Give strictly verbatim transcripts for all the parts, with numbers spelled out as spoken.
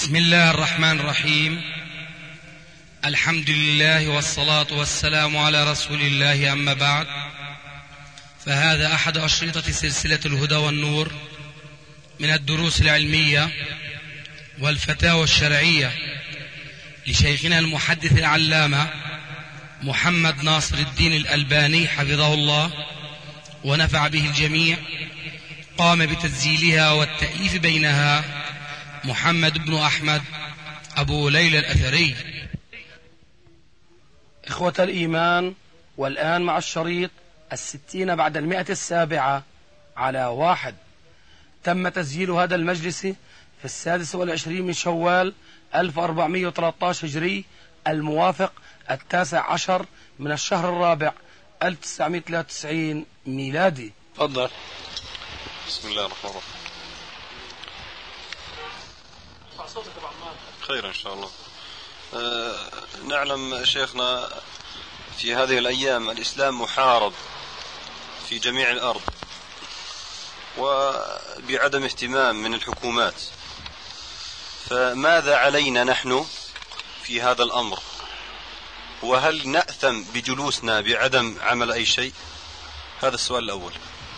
بسم الله الرحمن الرحيم. الحمد لله والصلاة والسلام على رسول الله، أما بعد، فهذا أحد أشرطة سلسلة الهدى والنور من الدروس العلمية والفتاوى الشرعية لشيخنا المحدث العلامة محمد ناصر الدين الألباني حفظه الله ونفع به الجميع. قام بتسجيلها والتأليف بينها محمد بن أحمد أبو ليلى الأثري. إخوة الإيمان، والآن مع الشريط الستين بعد المئة السابعة على واحد. تم تسجيل هذا المجلس في السادس والعشرين من شوال ألف وأربعمائة وثلاثة عشر هجري، الموافق التاسع عشر من الشهر الرابع ألف وتسعمائة وثلاثة وتسعين ميلادي. تفضل. بسم الله الرحمن الرحيم. خير إن شاء الله. أه نعلم شيخنا في هذه الأيام الإسلام محارب في جميع الأرض وبعدم اهتمام من الحكومات، فماذا علينا نحن في هذا الأمر؟ وهل نأثم بجلوسنا بعدم عمل أي شيء؟ هذا السؤال الأول.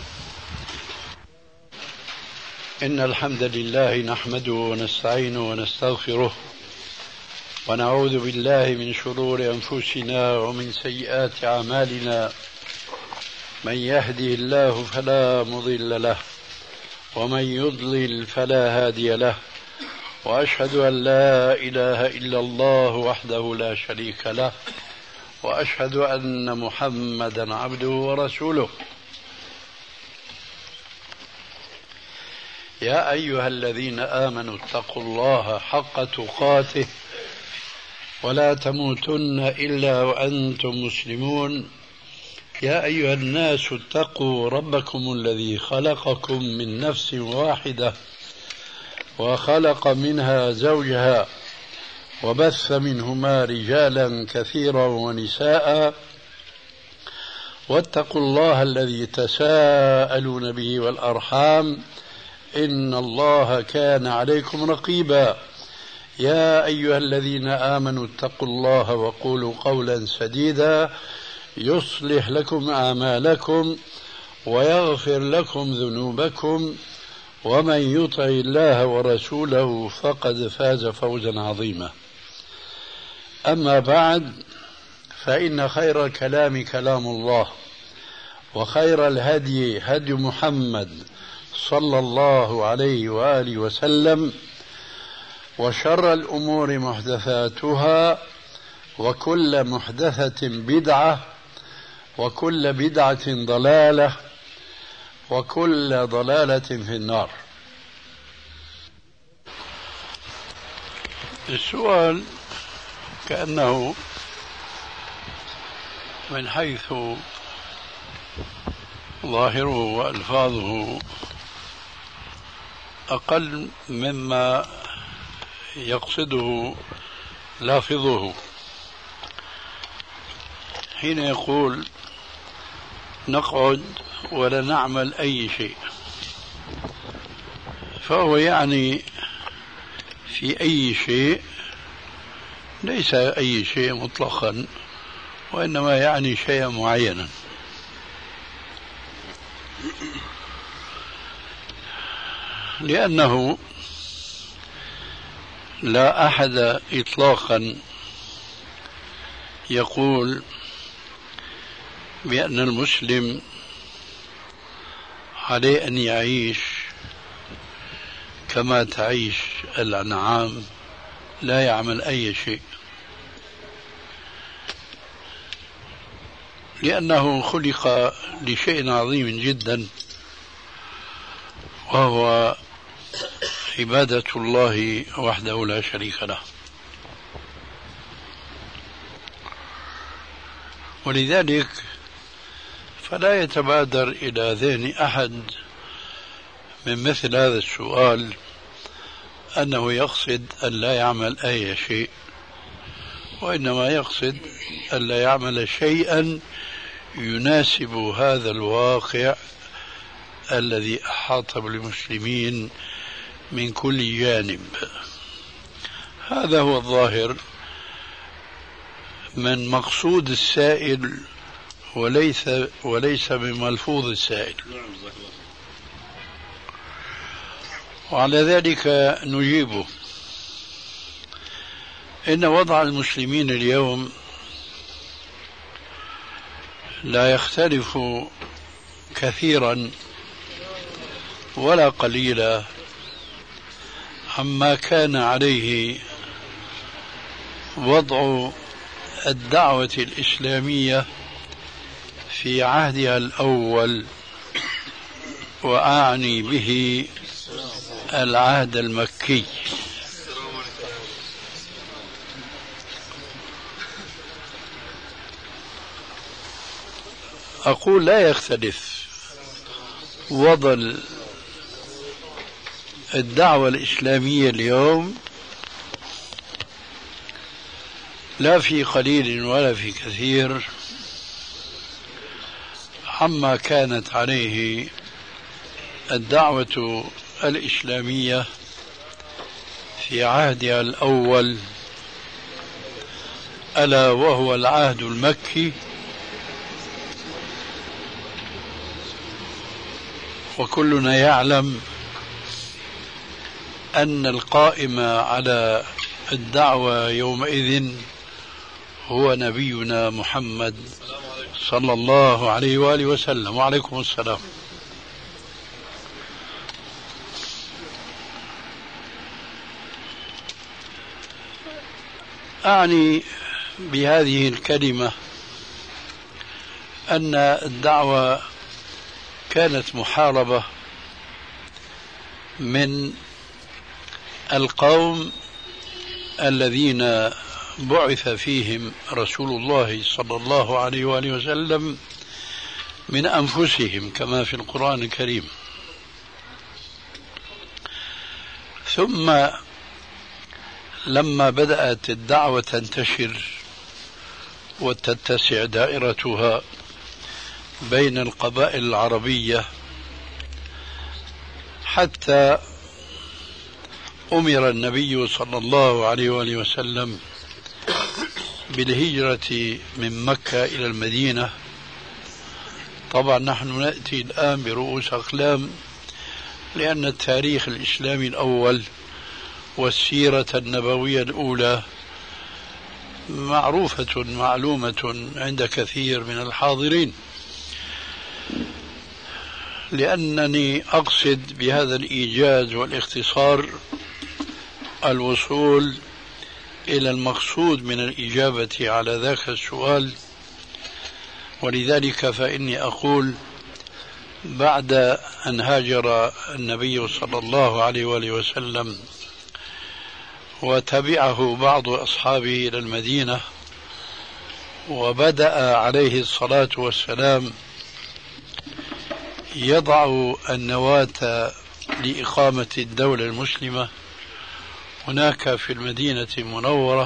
إن الحمد لله نحمده ونستعينه ونستغفره ونعوذ بالله من شرور أنفسنا ومن سيئات أعمالنا. من يهدي الله فلا مضل له ومن يضلل فلا هادي له، وأشهد أن لا إله إلا الله وحده لا شريك له، وأشهد أن محمدا عبده ورسوله. يا أيها الذين آمنوا اتقوا الله حق تقاته ولا تموتن إلا وأنتم مسلمون. يا أيها الناس اتقوا ربكم الذي خلقكم من نفس واحدة وخلق منها زوجها وبث منهما رجالا كثيرا ونساء، واتقوا الله الذي تساءلون به والأرحام إن الله كان عليكم رقيبا. يا أيها الذين آمنوا اتقوا الله وقولوا قولا سديدا يصلح لكم أعمالكم ويغفر لكم ذنوبكم، ومن يطع الله ورسوله فقد فاز فوزا عظيما. أما بعد، فإن خير الكلام كلام الله، وخير الهدي هدي محمد صلى الله عليه وآله وسلم، وشر الأمور محدثاتها، وكل محدثة بدعة، وكل بدعة ضلالة، وكل ضلالة في النار. السؤال كأنه من حيث ظاهره وألفاظه أقل مما يقصده لافظه حين يقول نقعد ولا نعمل أي شيء، فهو يعني في أي شيء ليس أي شيء مطلقا، وإنما يعني شيئا معينا. لأنه لا أحد إطلاقا يقول بأن المسلم عليه أن يعيش كما تعيش الأنعام، لا يعمل أي شيء، لأنه خلق لشيء عظيم جدا، وهو عبادة الله وحده لا شريك له. ولذلك فلا يتبادر إلى ذهن أحد من مثل هذا السؤال أنه يقصد أن لا يعمل أي شيء، وإنما يقصد أن لا يعمل شيئا يناسب هذا الواقع الذي أحاط بالمسلمين من كل جانب. هذا هو الظاهر من مقصود السائل وليس وليس بملفوظ السائل. وعلى ذلك نجيبه. إن وضع المسلمين اليوم لا يختلف كثيرا ولا قليلا عما كان عليه وضع الدعوة الإسلامية في عهدها الأول، وأعني به العهد المكي. أقول لا يختلف وضع الدعوة الإسلامية اليوم لا في قليل ولا في كثير عما كانت عليه الدعوة الإسلامية في عهدها الأول، ألا وهو العهد المكي. وكلنا يعلم أن القائم على الدعوة يومئذ هو نبينا محمد صلى الله عليه وآله وسلم. وعليكم السلام. أعني بهذه الكلمة أن الدعوة كانت محاربة من القوم الذين بعث فيهم رسول الله صلى الله عليه وآله وسلم من أنفسهم كما في القرآن الكريم. ثم لما بدأت الدعوة تنتشر وتتسع دائرتها بين القبائل العربية حتى أمر النبي صلى الله عليه وآله وسلم بالهجرة من مكة إلى المدينة. طبعا نحن نأتي الآن برؤوس أقلام، لأن التاريخ الإسلامي الأول والسيرة النبوية الأولى معروفة معلومة عند كثير من الحاضرين. لأنني أقصد بهذا الإيجاز والاختصار الوصول إلى المقصود من الإجابة على ذاك السؤال. ولذلك فإني أقول بعد أن هاجر النبي صلى الله عليه وآله وسلم وتبعه بعض أصحابه إلى المدينة، وبدأ عليه الصلاة والسلام يضع النواة لإقامة الدولة المسلمة هناك في المدينة المنورة،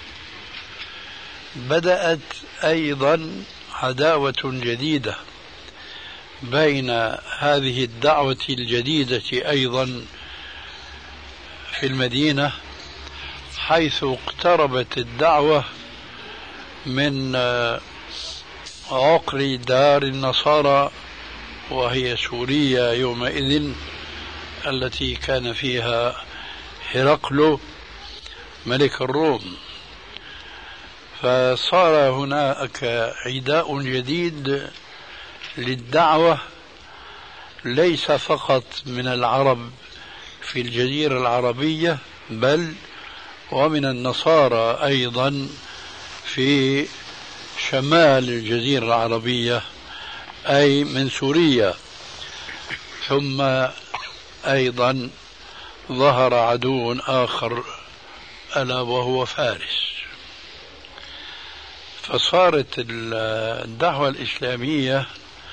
بدأت أيضا عداوة جديدة بين هذه الدعوة الجديدة أيضا في المدينة، حيث اقتربت الدعوة من عقر دار النصارى وهي سوريا يومئذ، التي كان فيها هرقل ملك الروم. فصار هناك عداء جديد للدعوة، ليس فقط من العرب في الجزيرة العربية، بل ومن النصارى أيضا في شمال الجزيرة العربية، أي من سوريا. ثم أيضا ظهر عدو آخر ألا وهو فارس. فصارت الدعوة الإسلامية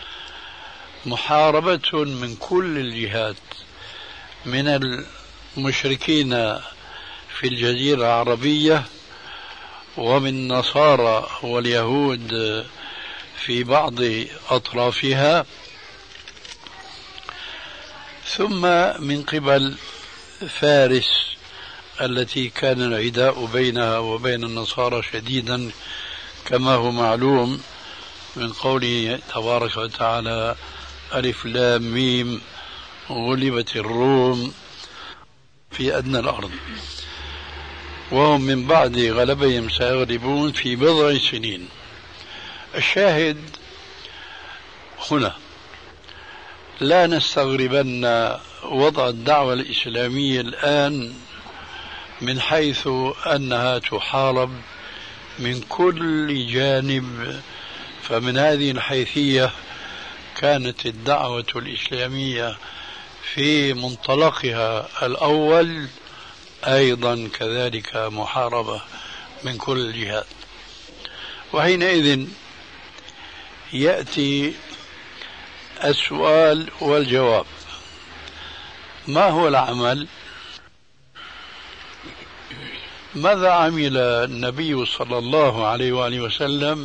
محاربة من كل الجهات، من المشركين في الجزيرة العربية، ومن النصارى واليهود في بعض أطرافها، ثم من قبل فارس التي كان العداء بينها وبين النصارى شديدا كما هو معلوم من قوله تبارك وتعالى ألف لام ميم غلبت الروم في أدنى الأرض وهم من بعد غلبهم سيغلبون في بضع سنين. الشاهد هنا لا نستغربن وضع الدعوة الإسلامية الآن من حيث أنها تحارب من كل جانب، فمن هذه الحيثية كانت الدعوة الإسلامية في منطلقها الأول أيضا كذلك محاربة من كل الجهات. وحينئذ يأتي السؤال والجواب: ما هو العمل؟ ماذا عمل النبي صلى الله عليه وآله وسلم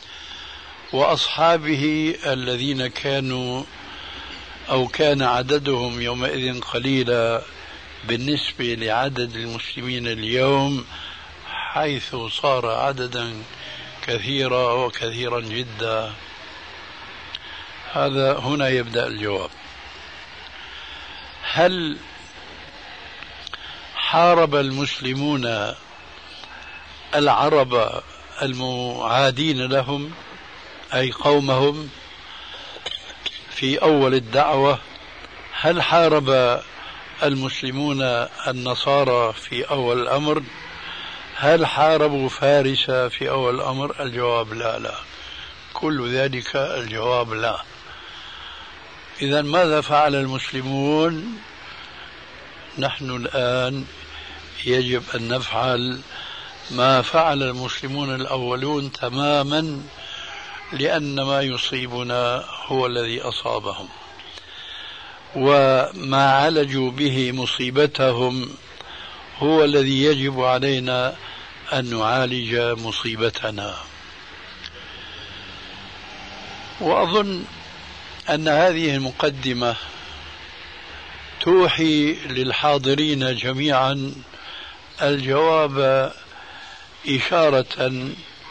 وأصحابه الذين كانوا أو كان عددهم يومئذ قليلا بالنسبة لعدد المسلمين اليوم، حيث صار عددا كثيرا وكثيرا جدا؟ هذا هنا يبدأ الجواب. هل حارب المسلمون العرب المعادين لهم أي قومهم في أول الدعوة؟ هل حارب المسلمون النصارى في أول الأمر؟ هل حاربوا فارس في أول الأمر؟ الجواب لا لا، كل ذلك الجواب لا. إذن ماذا فعل المسلمون؟ نحن الآن يجب أن نفعل ما فعل المسلمون الأولون تماما، لأن ما يصيبنا هو الذي أصابهم، وما عالجوا به مصيبتهم هو الذي يجب علينا أن نعالج مصيبتنا. وأظن أن هذه المقدمة توحي للحاضرين جميعا الجواب إشارة،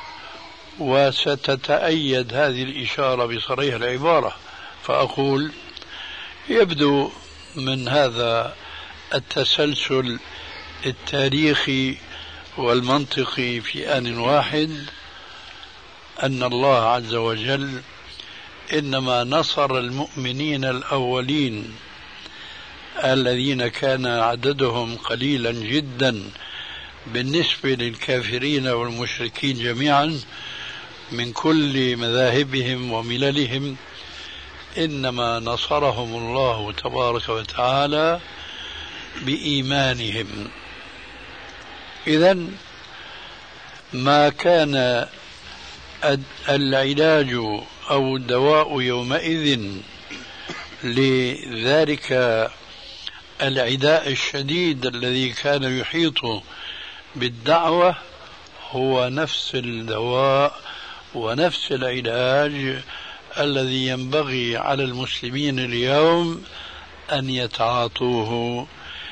وستتأيد هذه الإشارة بصريح العبارة، فأقول: يبدو من هذا التسلسل التاريخي والمنطقي في آن واحد أن الله عز وجل إنما نصر المؤمنين الأولين الذين كان عددهم قليلا جدا بالنسبة للكافرين والمشركين جميعا من كل مذاهبهم ومللهم، إنما نصرهم الله تبارك وتعالى بإيمانهم. إذن ما كان العلاج أو الدواء يومئذ لذلك العداء الشديد الذي كان يحيط بالدعوة هو نفس الدواء ونفس العلاج الذي ينبغي على المسلمين اليوم أن يتعاطوه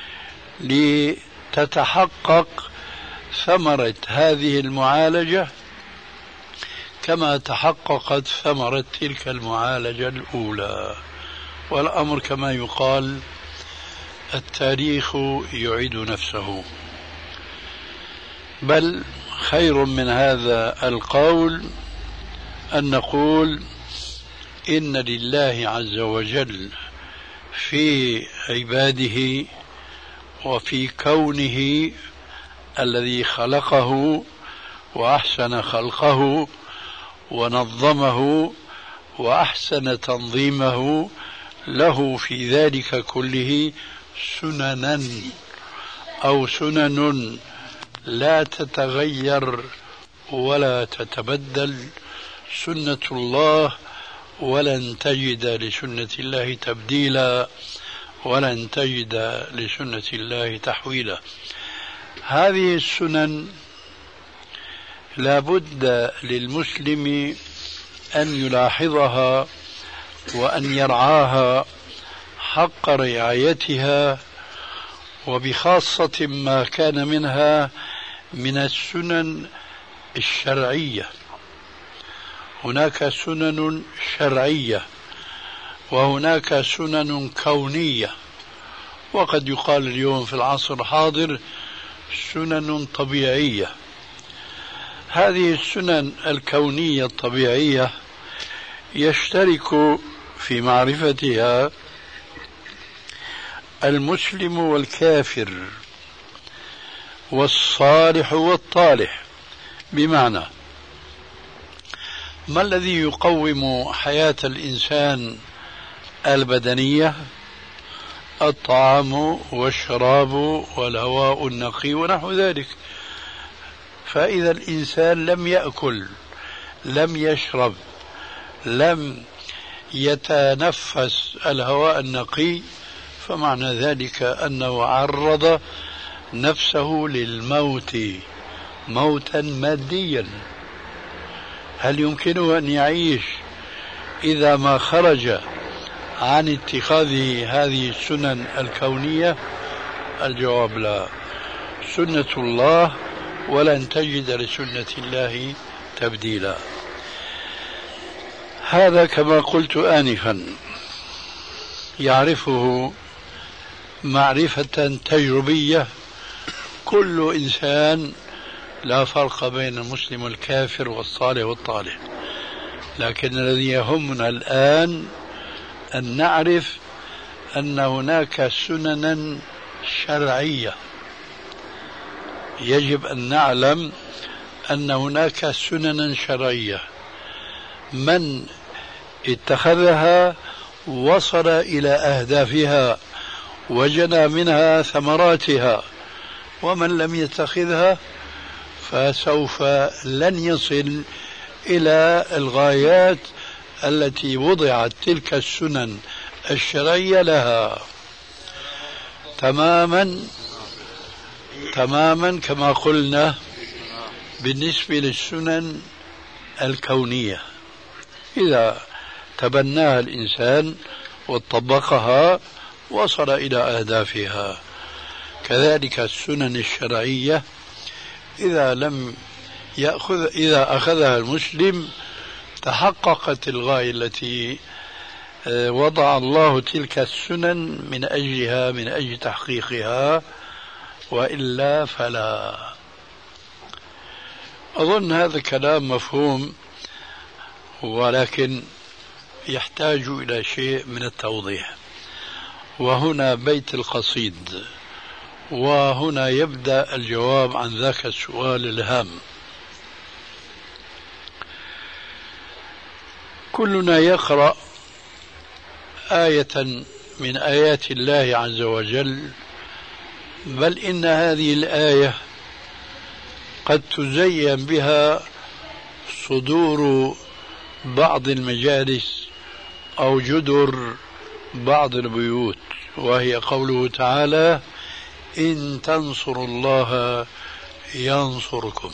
لتتحقق ثمرة هذه المعالجة كما تحققت ثمرة تلك المعالجة الأولى. والأمر كما يقال: التاريخ يعيد نفسه. بل خير من هذا القول أن نقول: إن لله عز وجل في عباده وفي كونه الذي خلقه وأحسن خلقه ونظمه وأحسن تنظيمه، له في ذلك كله سننا أو سنن لا تتغير ولا تتبدل، سنة الله، ولن تجد لسنة الله تبديلا ولن تجد لسنة الله تحويلا. هذه السنن لا بد للمسلم أن يلاحظها وأن يرعاها حق رعايتها، وبخاصة ما كان منها من السنن الشرعية. هناك سنن شرعية وهناك سنن كونية، وقد يقال اليوم في العصر الحاضر سنن طبيعية. هذه السنن الكونية الطبيعية يشترك في معرفتها المسلم والكافر والصالح والطالح. بمعنى ما الذي يقوم حياة الإنسان البدنية؟ الطعام والشراب والهواء النقي ونحو ذلك. فإذا الإنسان لم يأكل، لم يشرب، لم يتنفس الهواء النقي، فمعنى ذلك أنه عرض نفسه للموت موتا ماديا. هل يمكنه أن يعيش إذا ما خرج عن اتخاذ هذه السنن الكونية؟ الجواب لا. سنة الله ولن تجد لسنة الله تبديلا. هذا كما قلت آنفا يعرفه معرفة تجربية كل إنسان، لا فرق بين المسلم والكافر والصالح والطالح. لكن الذي يهمنا الآن أن نعرف أن هناك سننا شرعية. يجب أن نعلم أن هناك سننا شرعية من اتخذها وصل إلى أهدافها وجنى منها ثمراتها، ومن لم يتخذها فسوف لن يصل إلى الغايات التي وضعت تلك السنن الشرعية لها. تماما تماما كما قلنا بالنسبة للسنن الكونية، إذا تبناها الإنسان وطبقها وصل إلى أهدافها. كذلك السنن الشرعية إذا لم يأخذ إذا أخذها المسلم تحققت الغاية التي وضع الله تلك السنن من أجلها، من أجل تحقيقها، وإلا فلا. أظن هذا الكلام مفهوم، ولكن يحتاج إلى شيء من التوضيح. وهنا بيت القصيد، وهنا يبدأ الجواب عن ذاك السؤال الهام. كلنا يقرأ آية من آيات الله عز وجل، بل إن هذه الآية قد تزين بها صدور بعض المجالس أو جدر بعض البيوت، وهي قوله تعالى: إن تنصروا الله ينصركم.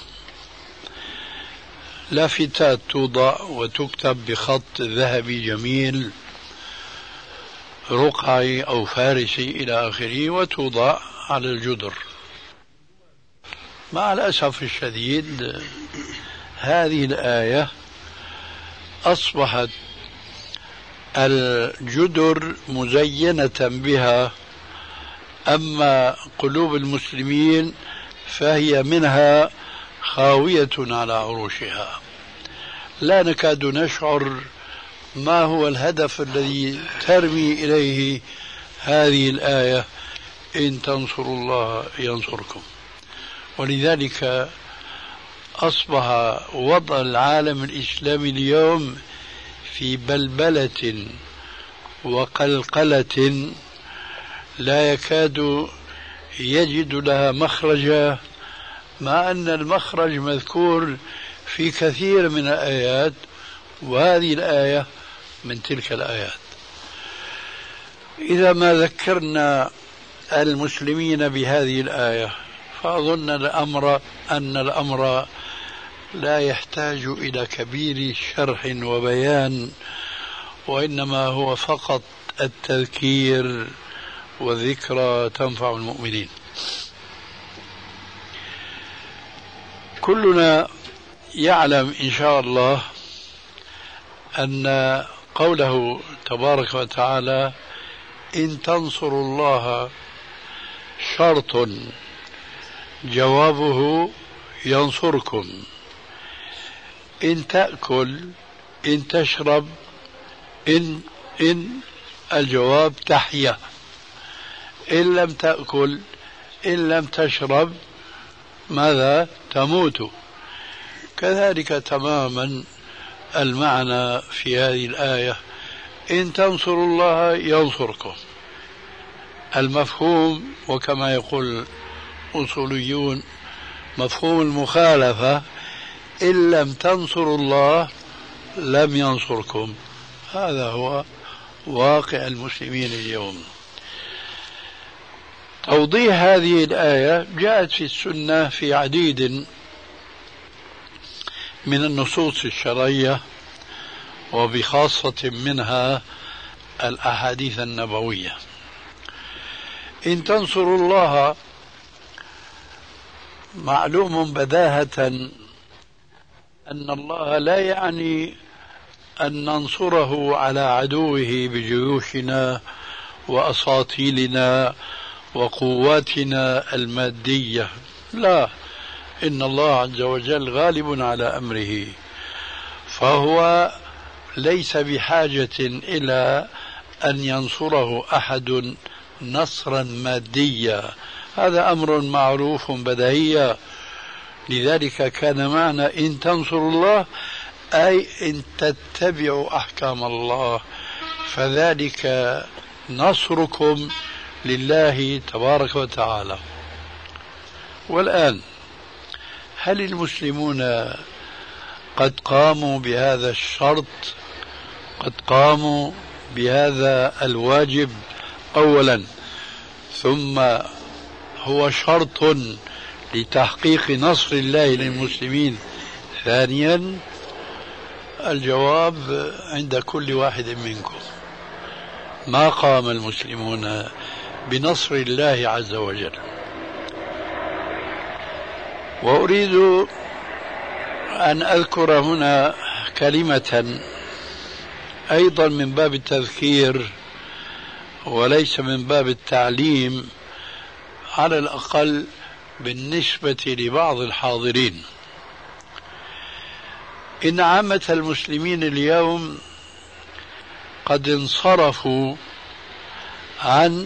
لافتات توضع وتكتب بخط ذهبي جميل رقعي أو فارسي إلى آخره، وتوضع على الجدر. مع الأسف الشديد هذه الآية أصبحت الجدر مزينة بها، أما قلوب المسلمين فهي منها خاوية على عروشها. لا نكاد نشعر ما هو الهدف الذي ترمي إليه هذه الآية: إن تنصروا الله ينصركم. ولذلك أصبح وضع العالم الإسلامي اليوم في بلبلة وقلقلة لا يكاد يجد لها مخرجا، مع أن المخرج مذكور في كثير من الآيات، وهذه الآية من تلك الآيات. إذا ما ذكرنا المسلمين بهذه الآية فأظن الأمر أن الأمر لا يحتاج إلى كبير شرح وبيان، وإنما هو فقط التذكير والذكرى تنفع المؤمنين. كلنا يعلم إن شاء الله أن قوله تبارك وتعالى إن تنصروا الله شرط جوابه ينصركم، إن تأكل إن تشرب إن إن الجواب تحيا، إن لم تأكل إن لم تشرب ماذا؟ تموت. كذلك تماما المعنى في هذه الآية إن تنصروا الله ينصركم. المفهوم وكما يقول الأصوليون مفهوم المخالفة إن لم تنصروا الله لم ينصركم. هذا هو واقع المسلمين اليوم. توضيح هذه الآية جاءت في السنة في عديد من النصوص الشرعية، وبخاصة منها الأحاديث النبوية. إن تنصروا الله معلوم بداهة أن الله لا يعني أن ننصره على عدوه بجيوشنا وأساطيلنا وقواتنا المادية، لا، إن الله عز وجل غالب على أمره، فهو ليس بحاجة إلى أن ينصره أحد نصرا ماديا، هذا أمر معروف بديهي. لذلك كان معنى إن تنصروا الله أي إن تتبعوا أحكام الله، فذلك نصركم لله تبارك وتعالى. والآن هل المسلمون قد قاموا بهذا الشرط؟ قد قاموا بهذا الواجب أولا، ثم هو شرط لتحقيق نصر الله للمسلمين ثانيا؟ الجواب عند كل واحد منكم. ما قام المسلمون بنصر الله عز وجل. وأريد أن أذكر هنا كلمة أيضا من باب التذكير وليس من باب التعليم، على الأقل بالنسبة لبعض الحاضرين. إن عامة المسلمين اليوم قد انصرفوا عن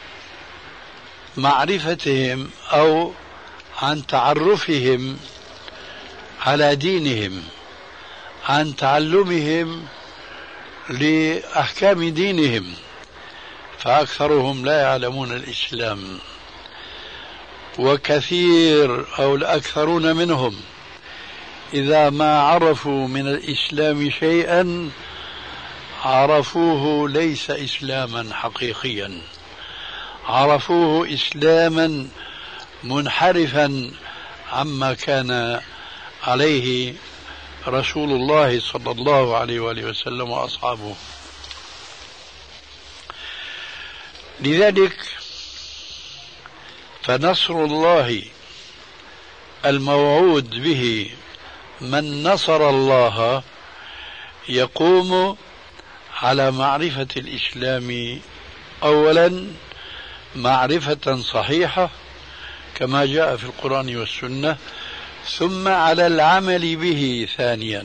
معرفتهم أو عن تعرفهم على دينهم، عن تعلمهم لأحكام دينهم، فأكثرهم لا يعلمون الإسلام، وكثير أو الأكثرون منهم إذا ما عرفوا من الإسلام شيئا عرفوه ليس إسلاما حقيقيا، عرفوه إسلاما منحرفا عما كان عليه رسول الله صلى الله عليه وآله وسلم وأصحابه. لذلك فنصر الله الموعود به من نصر الله يقوم على معرفة الإسلام أولا معرفة صحيحة كما جاء في القرآن والسنة، ثم على العمل به ثانيا،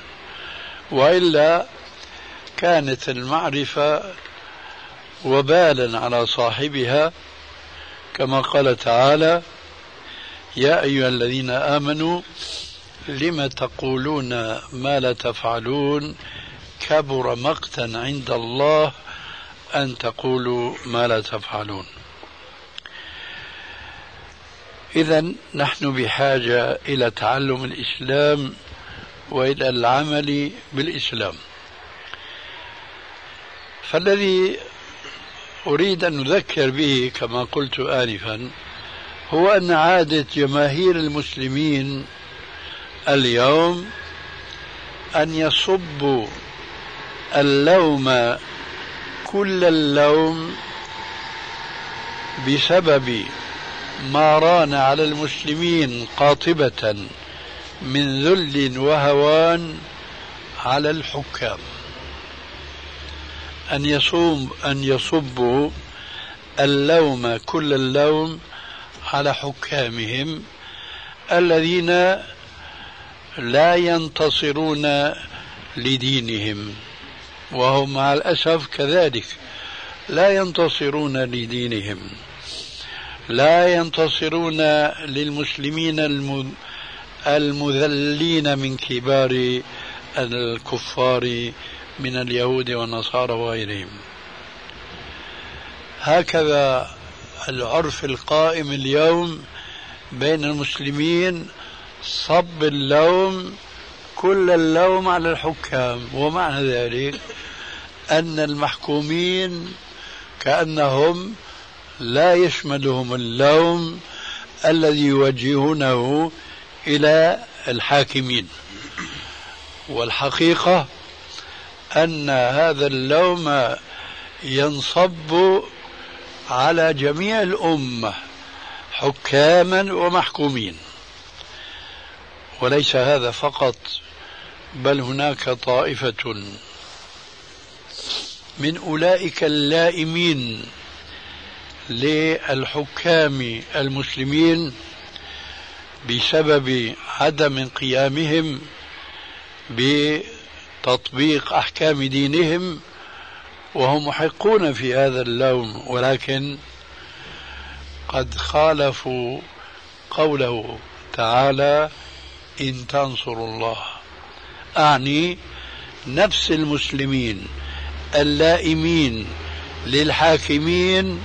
وإلا كانت المعرفة وبالا على صاحبها، كما قال تعالى يا أيها الذين آمنوا لم تقولون ما لا تفعلون كبر مقتا عند الله أن تقولوا ما لا تفعلون. إذن نحن بحاجة إلى تعلم الإسلام وإلى العمل بالإسلام. فالذي أريد أن نذكر به كما قلت آنفا هو أن عادة جماهير المسلمين اليوم أن يصبوا اللوم كل اللوم بسبب ما ران على المسلمين قاطبة من ذل وهوان على الحكام، أن يصوم أن يصبوا اللوم كل اللوم على حكامهم الذين لا ينتصرون لدينهم، وهم مع الأسف كذلك لا ينتصرون لدينهم، لا ينتصرون للمسلمين المذلين من كبار الكفار من اليهود والنصارى وغيرهم. هكذا العرف القائم اليوم بين المسلمين، صب اللوم كل اللوم على الحكام، ومعنى ذلك أن المحكومين كأنهم لا يشملهم اللوم الذي يوجهونه إلى الحاكمين. والحقيقة أن هذا اللوم ينصب على جميع الأمة حكاما ومحكومين، وليس هذا فقط، بل هناك طائفة من أولئك اللائمين للحكام المسلمين بسبب عدم قيامهم بتطبيق أحكام دينهم، وهم محقون في هذا اللوم، ولكن قد خالفوا قوله تعالى إن تنصروا الله، أعني نفس المسلمين اللائمين للحاكمين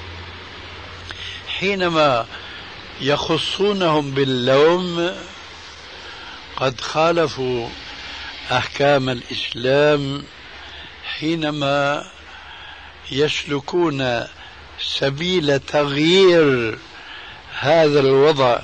حينما يخصونهم باللوم قد خالفوا أحكام الإسلام حينما يسلكون سبيل تغيير هذا الوضع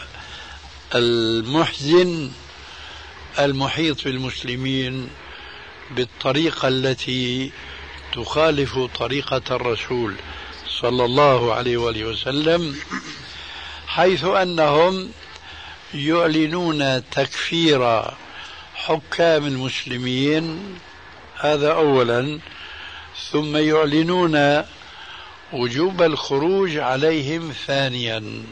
المحزن المحيط بالمسلمين بالطريقة التي تخالف طريقة الرسول صلى الله عليه وآله وسلم، حيث أنهم يعلنون تكفير حكام المسلمين، هذا أولا، ثم يعلنون وجوب الخروج عليهم ثانيا،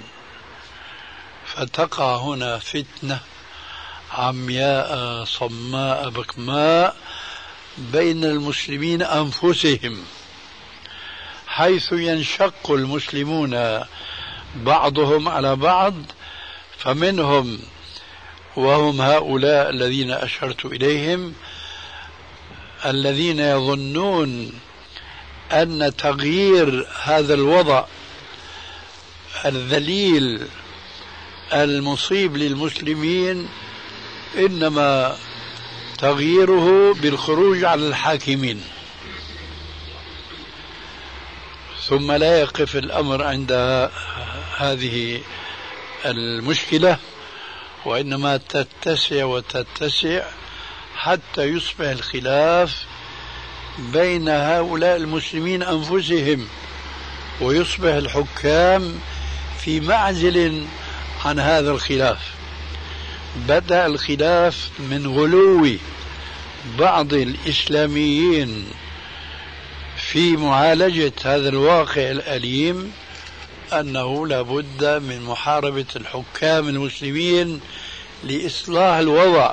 فتقع هنا فتنة عمياء صماء بكماء بين المسلمين أنفسهم، حيث ينشق المسلمون بعضهم على بعض، فمنهم وهم هؤلاء الذين أشرت إليهم الذين يظنون أن تغيير هذا الوضع الذليل المصيب للمسلمين إنما تغييره بالخروج على الحاكمين. ثم لا يقف الأمر عند هذه المشكلة، وإنما تتسع وتتسع حتى يصبح الخلاف بين هؤلاء المسلمين أنفسهم، ويصبح الحكام في معزل عن هذا الخلاف. بدأ الخلاف من غلو بعض الإسلاميين في معالجة هذا الواقع الأليم، أنه لابد من محاربة الحكام المسلمين لإصلاح الوضع،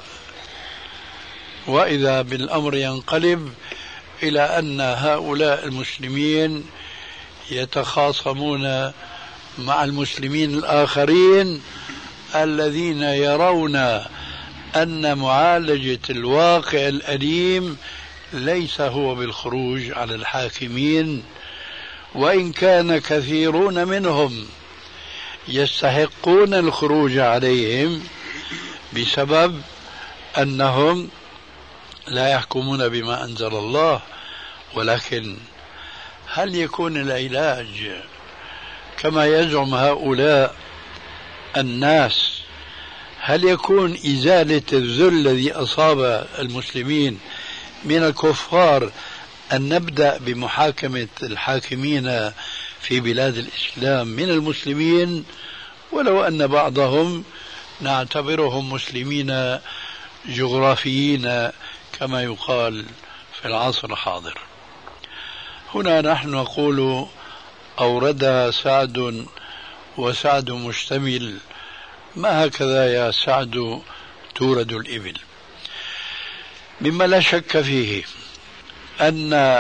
وإذا بالأمر ينقلب إلى أن هؤلاء المسلمين يتخاصمون مع المسلمين الآخرين الذين يرون أن معالجة الواقع الأليم ليس هو بالخروج على الحاكمين، وإن كان كثيرون منهم يستحقون الخروج عليهم بسبب أنهم لا يحكمون بما أنزل الله. ولكن هل يكون العلاج كما يزعم هؤلاء الناس؟ هل يكون إزالة الذل الذي أصاب المسلمين من الكفار أن نبدأ بمحاكمة الحاكمين في بلاد الإسلام من المسلمين، ولو أن بعضهم نعتبرهم مسلمين جغرافيين كما يقال في العصر الحاضر. هنا نحن نقول أورد سعد وسعد مشتمل، ما هكذا يا سعد تورد الإبل. مما لا شك فيه أن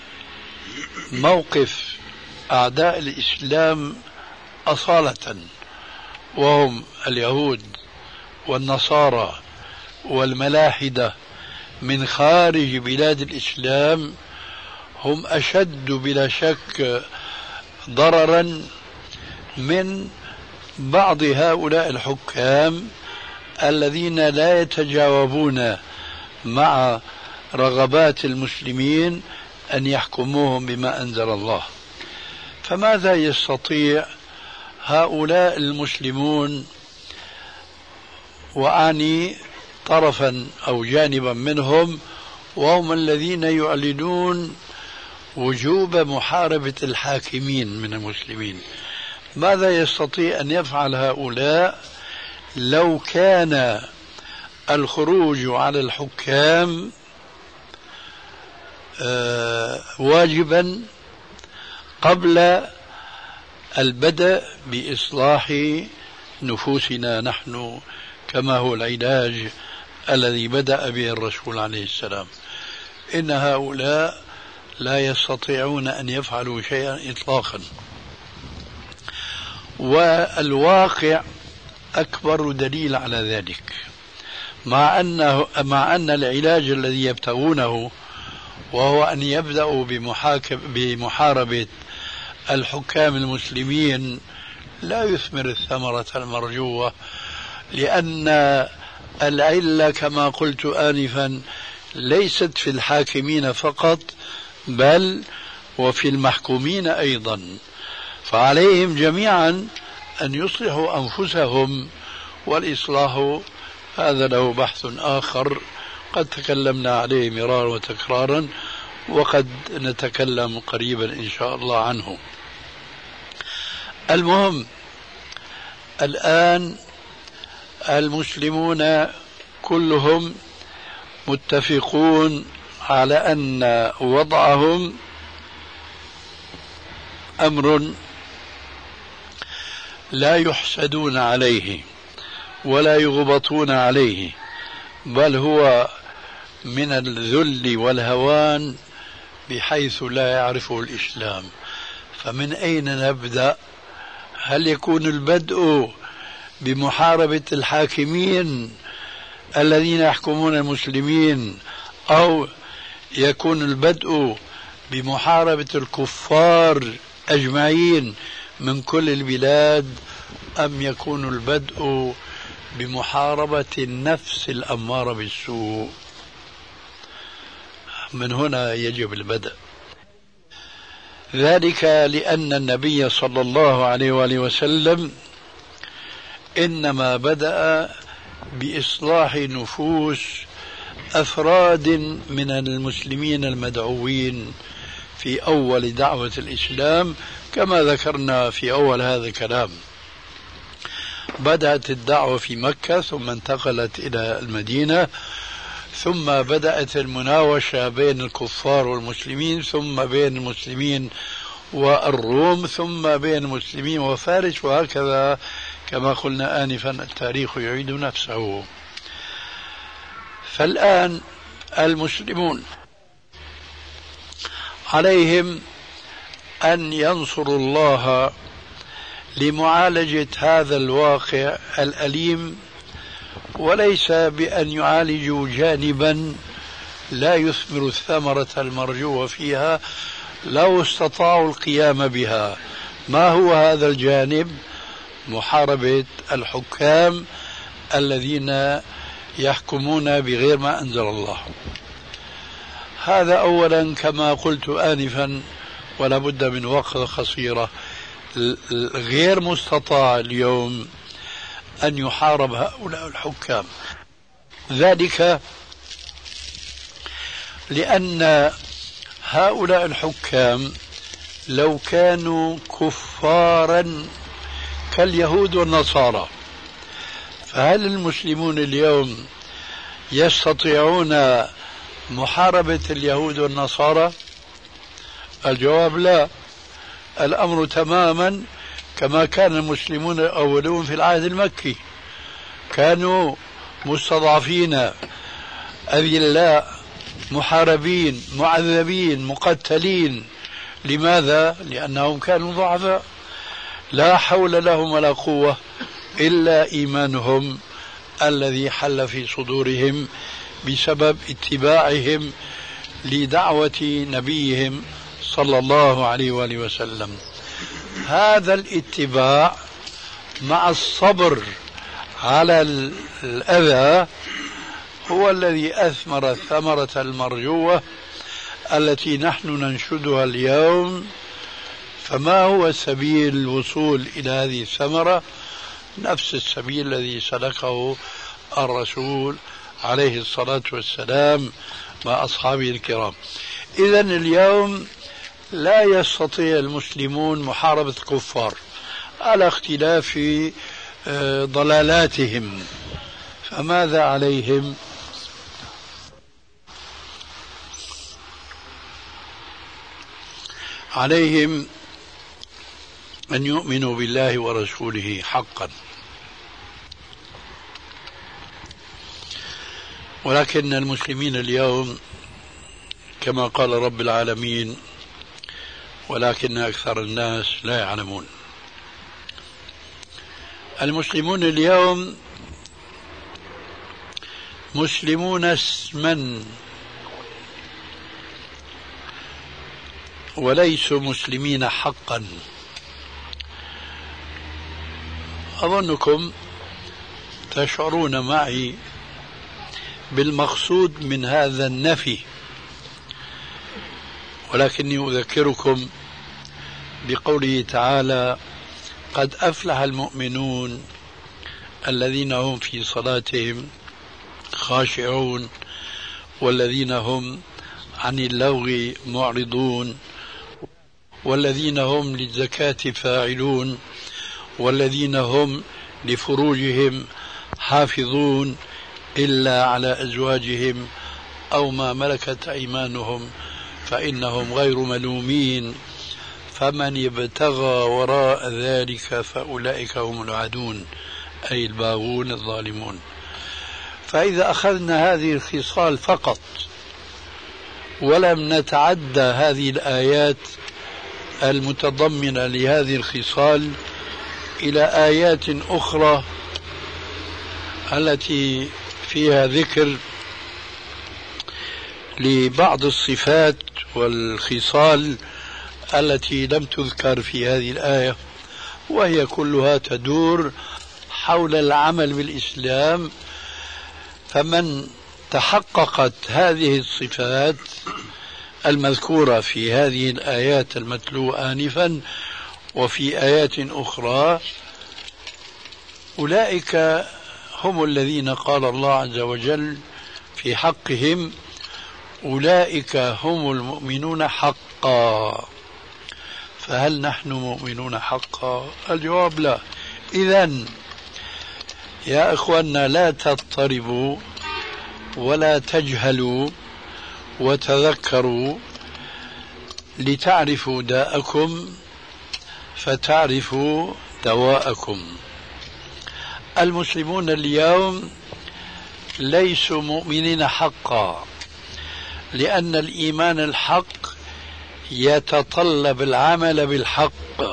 موقف أعداء الإسلام أصالة، وهم اليهود والنصارى والملاحدة من خارج بلاد الإسلام، هم أشد بلا شك ضررا من بعض هؤلاء الحكام الذين لا يتجاوبون مع رغبات المسلمين أن يحكموهم بما أنزل الله. فماذا يستطيع هؤلاء المسلمون، وأعني طرفا أو جانبا منهم، وهم الذين يعلنون وجوب محاربة الحاكمين من المسلمين، ماذا يستطيع أن يفعل هؤلاء لو كان الخروج على الحكام واجبا قبل البدء بإصلاح نفوسنا نحن، كما هو العلاج الذي بدأ به الرسول عليه السلام؟ إن هؤلاء لا يستطيعون أن يفعلوا شيئا إطلاقا. والواقع أكبر دليل على ذلك، مع أنه مع أن العلاج الذي يبتغونه وهو أن يبدأوا بمحاربة الحكام المسلمين لا يثمر الثمرة المرجوة، لأن العلة كما قلت آنفا ليست في الحاكمين فقط بل وفي المحكومين أيضا، فعليهم جميعا أن يصلحوا أنفسهم، والإصلاح هذا له بحث آخر قد تكلمنا عليه مرارا وتكرارا، وقد نتكلم قريبا إن شاء الله عنه. المهم الآن المسلمون كلهم متفقون على أن وضعهم أمر لا يحسدون عليه ولا يغبطون عليه، بل هو من الذل والهوان بحيث لا يعرفه الإسلام. فمن أين نبدأ؟ هل يكون البدء بمحاربة الحاكمين الذين يحكمون المسلمين، أو يكون البدء بمحاربة الكفار أجمعين من كل البلاد، أم يكون البدء بمحاربة النفس الأمارة بالسوء؟ من هنا يجب البدء. ذلك لأن النبي صلى الله عليه وآله وسلم إنما بدأ بإصلاح نفوس أفراد من المسلمين المدعوين في أول دعوة الإسلام، كما ذكرنا في أول هذا الكلام. بدأت الدعوة في مكة، ثم انتقلت إلى المدينة، ثم بدأت المناوشة بين الكفار والمسلمين، ثم بين المسلمين والروم، ثم بين المسلمين وفارس، وهكذا كما قلنا آنفا التاريخ يعيد نفسه. فالآن المسلمون عليهم أن ينصروا الله لمعالجة هذا الواقع الأليم، وليس بأن يعالجوا جانبا لا يثمر الثمرة المرجوة فيها لو استطاعوا القيام بها. ما هو هذا الجانب؟ محاربة الحكام الذين يحكمون بغير ما أنزل الله. هذا أولا كما قلت آنفا، ولا بد من وقفة قصيرة. غير مستطاع اليوم أن يحارب هؤلاء الحكام، ذلك لأن هؤلاء الحكام لو كانوا كفارا كاليهود والنصارى، فهل المسلمون اليوم يستطيعون محاربة اليهود والنصارى؟ الجواب لا. الأمر تماما كما كان المسلمون الأولون في العهد المكي، كانوا مستضعفين أذلاء محاربين معذبين مقتلين. لماذا؟ لأنهم كانوا ضعفاء لا حول لهم ولا قوة إلا إيمانهم الذي حل في صدورهم بسبب اتباعهم لدعوة نبيهم صلى الله عليه وآله وسلم. هذا الاتباع مع الصبر على الأذى هو الذي أثمر الثمرة المرجوة التي نحن ننشدها اليوم. فما هو سبيل الوصول إلى هذه الثمرة؟ نفس السبيل الذي سلكه الرسول عليه الصلاة والسلام مع أصحابه الكرام. إذن اليوم لا يستطيع المسلمون محاربة الكفار على اختلاف ضلالاتهم، فماذا عليهم؟ عليهم أن يؤمنوا بالله ورسوله حقا. ولكن المسلمين اليوم كما قال رب العالمين: ولكن أكثر الناس لا يعلمون. المسلمون اليوم مسلمون اسما وليسوا مسلمين حقا. أظنكم تشعرون معي بالمقصود من هذا النفي، ولكني أذكركم بقوله تعالى: قد أفلح المؤمنون الذين هم في صلاتهم خاشعون والذين هم عن اللغو معرضون والذين هم للزكاة فاعلون والذين هم لفروجهم حافظون إلا على أزواجهم أو ما ملكت أيمانهم فإنهم غير ملومين فمن يبتغى وراء ذلك فأولئك هم العادون، أي الباغون الظالمون. فإذا أخذنا هذه الخصال فقط ولم نتعدى هذه الآيات المتضمنة لهذه الخصال إلى آيات أخرى التي فيها ذكر لبعض الصفات والخصال التي لم تذكر في هذه الآية، وهي كلها تدور حول العمل بالإسلام. فمن تحققت هذه الصفات المذكورة في هذه الآيات المتلوة آنفا وفي آيات أخرى، أولئك هم الذين قال الله عز وجل في حقهم: أولئك هم المؤمنون حقا. فهل نحن مؤمنون حقا؟ الجواب لا. إذن يا إخواننا لا تضطربوا ولا تجهلوا وتذكروا لتعرفوا داءكم فتعرفوا دواءكم. المسلمون اليوم ليسوا مؤمنين حقا، لأن الإيمان الحق يتطلب العمل بالحق.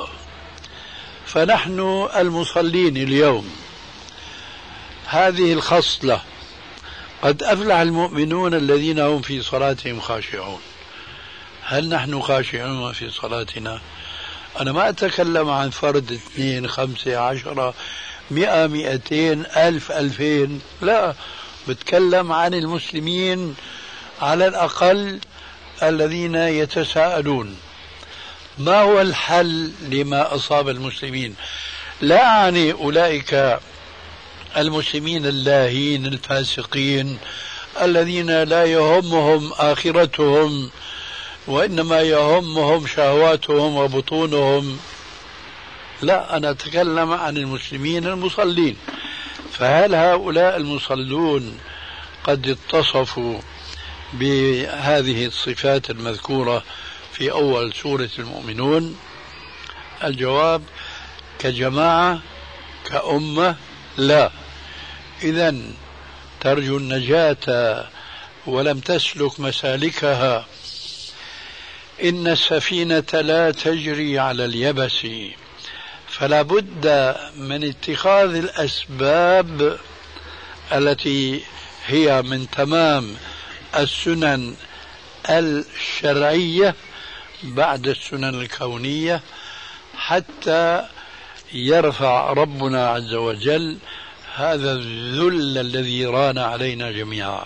فنحن المصلين اليوم هذه الخصلة: قد أفلح المؤمنون الذين هم في صلاتهم خاشعون. هل نحن خاشعون في صلاتنا؟ أنا ما أتكلم عن فرد اثنين خمسة عشرة مئة مئتين ألف ألفين، لا، بتكلم عن المسلمين على الأقل الذين يتساءلون ما هو الحل لما أصاب المسلمين. لا أعني أولئك المسلمين اللاهين الفاسقين الذين لا يهمهم آخرتهم وإنما يهمهم شهواتهم وبطونهم. لا، أنا أتكلم عن المسلمين المصلين. فهل هؤلاء المصلون قد اتصفوا بهذه الصفات المذكورة في أول سورة المؤمنون؟ الجواب كجماعة كأمة لا. إذن ترجو النجاة ولم تسلك مسالكها. إن السفينة لا تجري على اليبس، فلا بد من اتخاذ الأسباب التي هي من تمام السنن الشرعية بعد السنن الكونية، حتى يرفع ربنا عز وجل هذا الذل الذي ران علينا جميعا.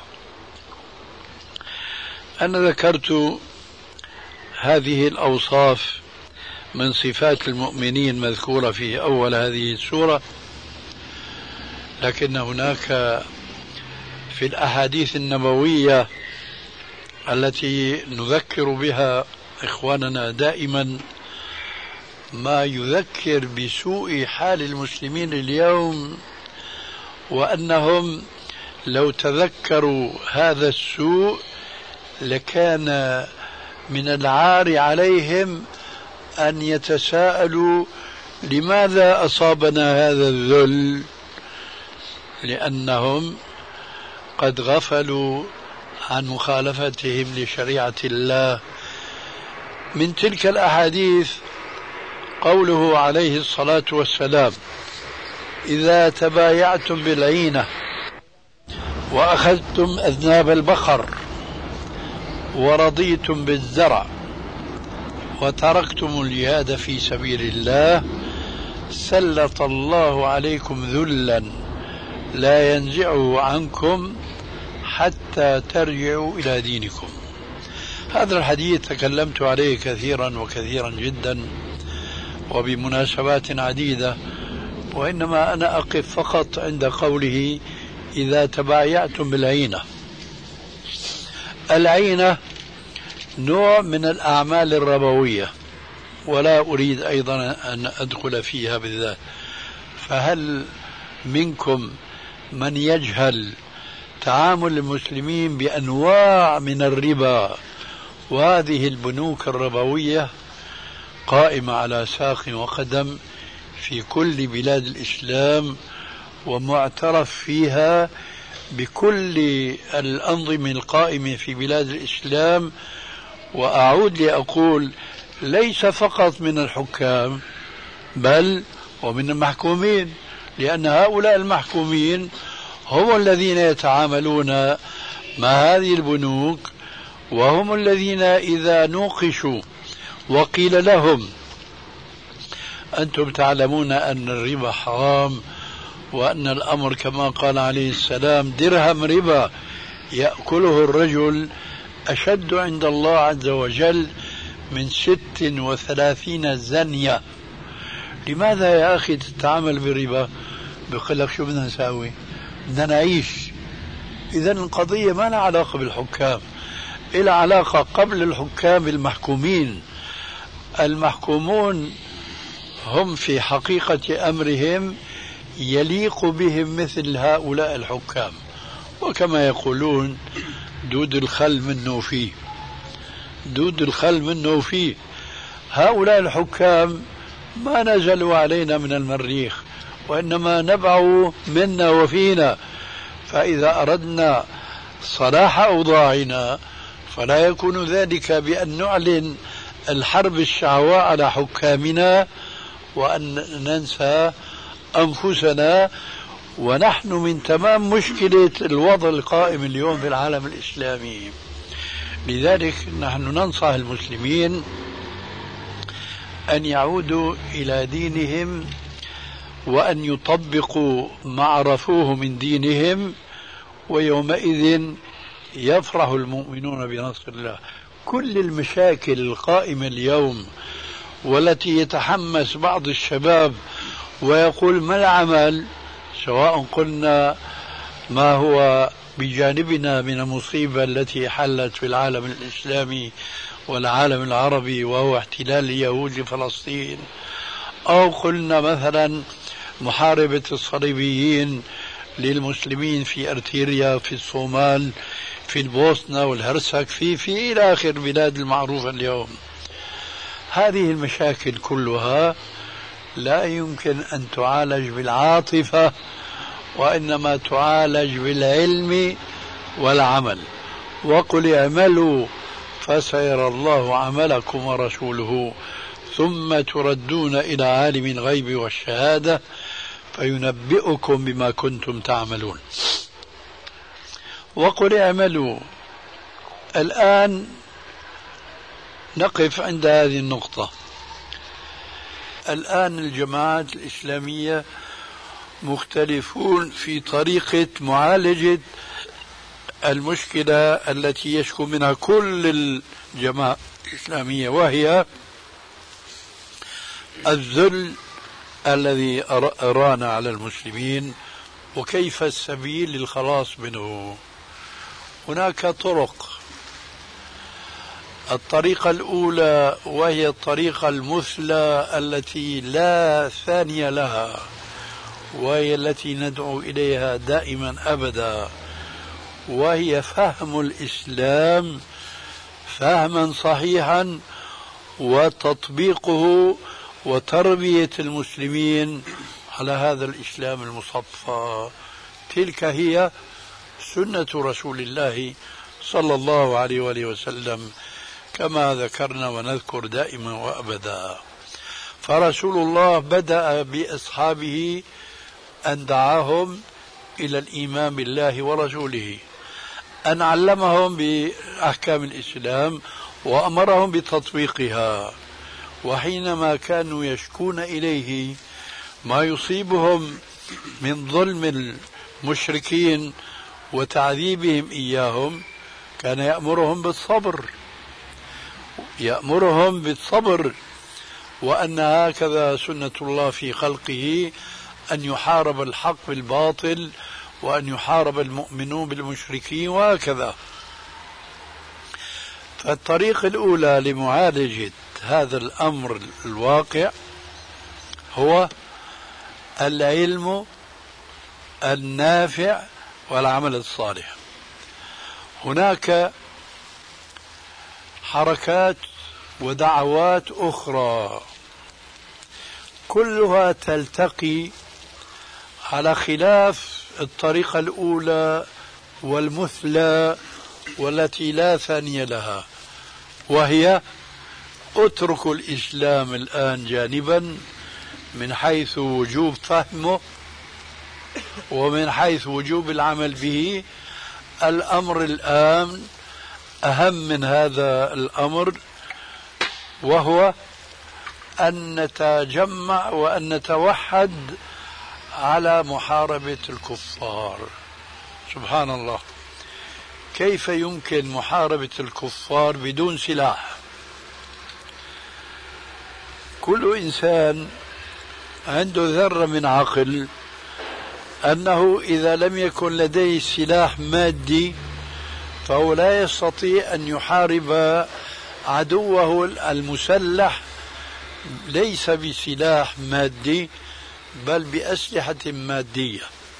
أنا ذكرت هذه الأوصاف من صفات المؤمنين مذكورة في أول هذه السورة، لكن هناك في الأحاديث النبوية التي نذكر بها إخواننا دائما ما يذكر بسوء حال المسلمين اليوم، وأنهم لو تذكروا هذا السوء لكان من العار عليهم أن يتساءلوا لماذا أصابنا هذا الذل، لأنهم قد غفلوا عن مخالفتهم لشريعة الله. من تلك الأحاديث قوله عليه الصلاة والسلام: إذا تبايعتم بالعينة وأخذتم أذناب البقر ورضيتم بالزرع وتركتم الجهاد في سبيل الله سلط الله عليكم ذلا لا ينزعه عنكم حتى ترجعوا إلى دينكم. هذا الحديث تكلمت عليه كثيرا وكثيرا جدا وبمناسبات عديدة، وإنما أنا أقف فقط عند قوله إذا تبايعتم بالعينة. العينة نوع من الأعمال الربوية، ولا أريد أيضا أن أدخل فيها بالذات. فهل منكم من يجهل تعامل المسلمين بأنواع من الربا؟ وهذه البنوك الربوية قائمة على ساق وقدم في كل بلاد الإسلام، ومعترف فيها بكل الأنظمة القائمة في بلاد الإسلام. وأعود لأقول ليس فقط من الحكام بل ومن المحكومين، لأن هؤلاء المحكومين هم الذين يتعاملون مع هذه البنوك، وهم الذين إذا نوقشوا وقيل لهم أنتم تعلمون أن الربا حرام، وأن الأمر كما قال عليه السلام درهم ربا يأكله الرجل أشد عند الله عز وجل من ست وثلاثين زنية، لماذا يا أخي تتعامل بالربا؟ بقول لك شو بدنا نساوي؟ بدنا نعيش. إذن القضية ما لها علاقة بالحكام، إلى علاقة قبل الحكام بالمحكومين. المحكومون هم في حقيقة أمرهم يليق بهم مثل هؤلاء الحكام، وكما يقولون دود الخل منه فيه، دود الخل منه فيه. هؤلاء الحكام ما نزلوا علينا من المريخ، وإنما نبعوا منا وفينا. فإذا أردنا صلاح أوضاعنا فلا يكون ذلك بأن نعلن الحرب الشعواء على حكامنا وأن ننسى أنفسنا، ونحن من تمام مشكلة الوضع القائم اليوم في العالم الإسلامي. لذلك نحن ننصح المسلمين أن يعودوا إلى دينهم وأن يطبقوا ما عرفوه من دينهم، ويومئذ يفرح المؤمنون بنصر الله. كل المشاكل القائمة اليوم والتي يتحمس بعض الشباب ويقول ما العمل، سواء قلنا ما هو بجانبنا من المصيبة التي حلت في العالم الإسلامي والعالم العربي وهو احتلال اليهود لفلسطين، أو قلنا مثلا محاربة الصليبيين للمسلمين في أرتيريا، في الصومال، في البوسنة والهرسك، في في إلى آخر البلاد المعروفة اليوم. هذه المشاكل كلها لا يمكن أن تعالج بالعاطفة، وإنما تعالج بالعلم والعمل. وقل اعملوا فسيرى الله عملكم ورسوله ثم تردون إلى عالم الغيب والشهادة فينبئكم بما كنتم تعملون. وقل اعملوا. الآن نقف عند هذه النقطة. الآن الجماعات الإسلامية مختلفون في طريقة معالجة المشكلة التي يشكو منها كل الجماعات الإسلامية، وهي الذل الذي أرانا على المسلمين، وكيف السبيل للخلاص منه. هناك طرق. الطريقة الأولى وهي الطريقة المثلى التي لا ثانية لها، وهي التي ندعو إليها دائما أبدا، وهي فهم الإسلام فهما صحيحا وتطبيقه وتربية المسلمين على هذا الإسلام المصفى. تلك هي سنة رسول الله صلى الله عليه وآله وسلم كما ذكرنا ونذكر دائما وأبدا. فرسول الله بدأ بأصحابه أن دعاهم إلى الإيمان بالله ورسوله، أن علمهم بأحكام الإسلام وأمرهم بتطبيقها. وحينما كانوا يشكون إليه ما يصيبهم من ظلم المشركين وتعذيبهم إياهم، كان يأمرهم بالصبر يأمرهم بالصبر وأن هكذا سنة الله في خلقه، أن يحارب الحق بالباطل وأن يحارب المؤمنون بالمشركين وهكذا. فالطريقة الأولى لمعالجة هذا الأمر الواقع هو العلم النافع والعمل الصالح. هناك حركات ودعوات أخرى كلها تلتقي على خلاف الطريقة الأولى والمثلى والتي لا ثانية لها، وهي اتركوا الإسلام الآن جانبا من حيث وجوب فهمه ومن حيث وجوب العمل به. الأمر الآن أهم من هذا الأمر، وهو أن نتجمع وأن نتوحد على محاربة الكفار. سبحان الله، كيف يمكن محاربة الكفار بدون سلاح؟ كل إنسان عنده ذرة من عقل أنه إذا لم يكن لديه سلاح مادي فهو لا يستطيع أن يحارب عدوه المسلح، ليس بسلاح مادي بل بأسلحة مادية.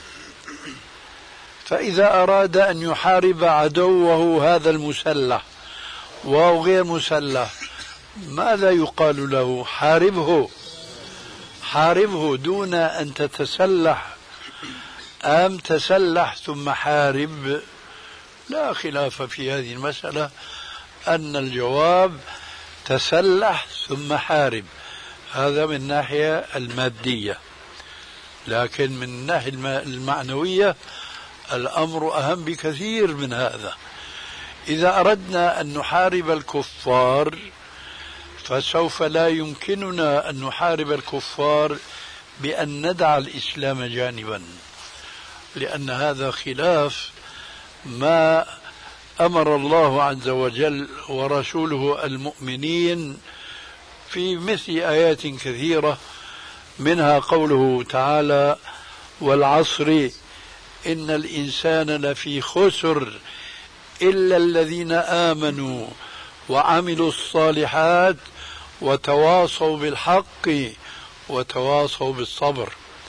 فإذا أراد أن يحارب عدوه هذا المسلح وهو غير مسلح، ماذا يقال له؟ حاربه حاربه دون أن تتسلح، أم تسلح ثم حارب؟ لا خلاف في هذه المسألة أن الجواب تسلح ثم حارب. هذا من الناحية المادية، لكن من الناحية المعنوية الأمر أهم بكثير من هذا. إذا أردنا أن نحارب الكفار فسوف لا يمكننا أن نحارب الكفار بأن ندع الإسلام جانبا، لأن هذا خلاف ما أمر الله عز وجل ورسوله المؤمنين في مثل آيات كثيرة، منها قوله تعالى: والعصر إن الإنسان لفي خسر إلا الذين آمنوا وعملوا الصالحات وتواصوا بالحق وتواصوا بالصبر.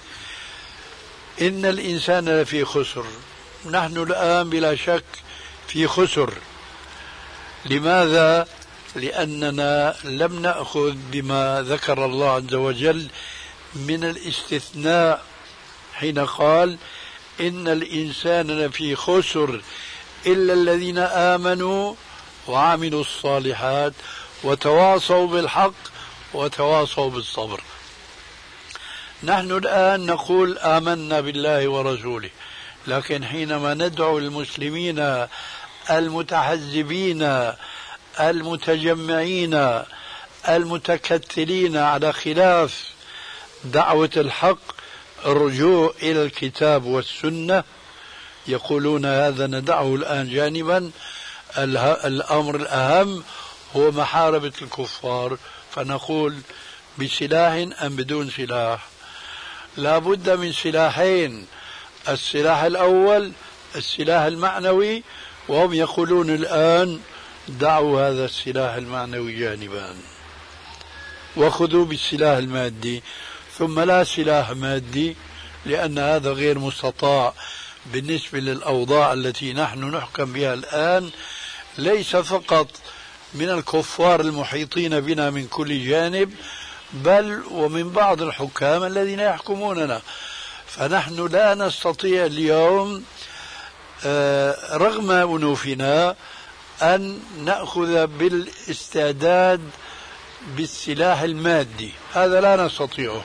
إن الإنسان لفي خسر. نحن الآن بلا شك في خسر. لماذا؟ لأننا لم نأخذ بما ذكر الله عز وجل من الاستثناء حين قال إن الإنسان لفي خسر إلا الذين آمنوا وعملوا الصالحات وتواصوا بالحق وتواصوا بالصبر. نحن الآن نقول آمنا بالله ورسوله، لكن حينما ندعو المسلمين المتحزبين المتجمعين المتكتلين على خلاف دعوة الحق الرجوع إلى الكتاب والسنة، يقولون هذا ندعه الآن جانبا، الأمر الأهم هو محاربة الكفار. فنقول بسلاح أم بدون سلاح؟ لا بد من سلاحين. السلاح الأول السلاح المعنوي، وهم يقولون الآن دعوا هذا السلاح المعنوي جانبا وخذوا بالسلاح المادي. ثم لا سلاح مادي، لأن هذا غير مستطاع بالنسبة للأوضاع التي نحن نحكم بها الآن، ليس فقط من الكفار المحيطين بنا من كل جانب، بل ومن بعض الحكام الذين يحكموننا. فنحن لا نستطيع اليوم رغم أنوفنا أن نأخذ بالاستعداد بالسلاح المادي، هذا لا نستطيعه.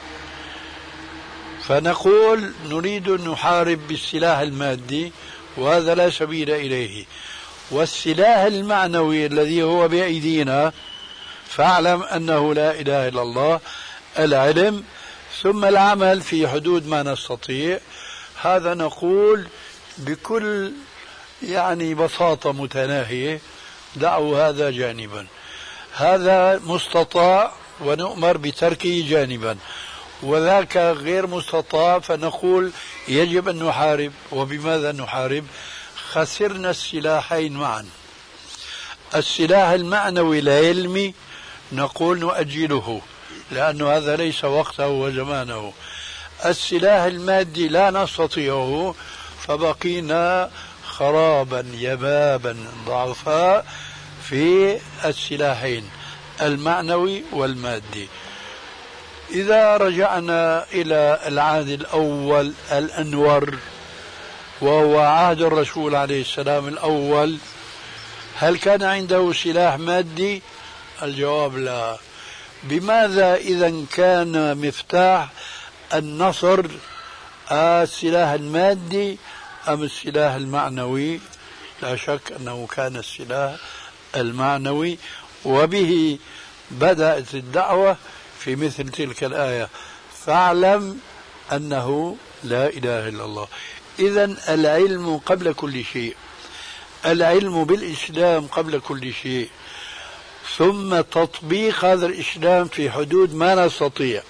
فنقول نريد أن نحارب بالسلاح المادي، وهذا لا سبيل إليه. والسلاح المعنوي الذي هو بأيدينا فاعلم أنه لا إله إلا الله، العلم ثم العمل في حدود ما نستطيع. هذا نقول بكل يعني بساطة متناهية دعوا هذا جانبا، هذا مستطاع ونؤمر بتركه جانبا، وذاك غير مستطاع فنقول يجب أن نحارب. وبماذا نحارب؟ خسرنا السلاحين معا. السلاح المعنوي العلمي نقول نؤجله لأن هذا ليس وقته وزمانه. السلاح المادي لا نستطيعه، فبقينا خرابا يبابا ضعفاء في السلاحين المعنوي والمادي. إذا رجعنا إلى العهد الأول الأنور وهو عهد الرسول عليه السلام الأول، هل كان عنده سلاح مادي؟ الجواب لا. بماذا إذا كان مفتاح النصر السلاح المادي أم السلاح المعنوي؟ لا شك أنه كان السلاح المعنوي، وبه بدأت الدعوة في مثل تلك الآية فاعلم أنه لا إله إلا الله. إذن العلم قبل كل شيء، العلم بالإسلام قبل كل شيء، ثم تطبيق هذا الإسلام في حدود ما نستطيع.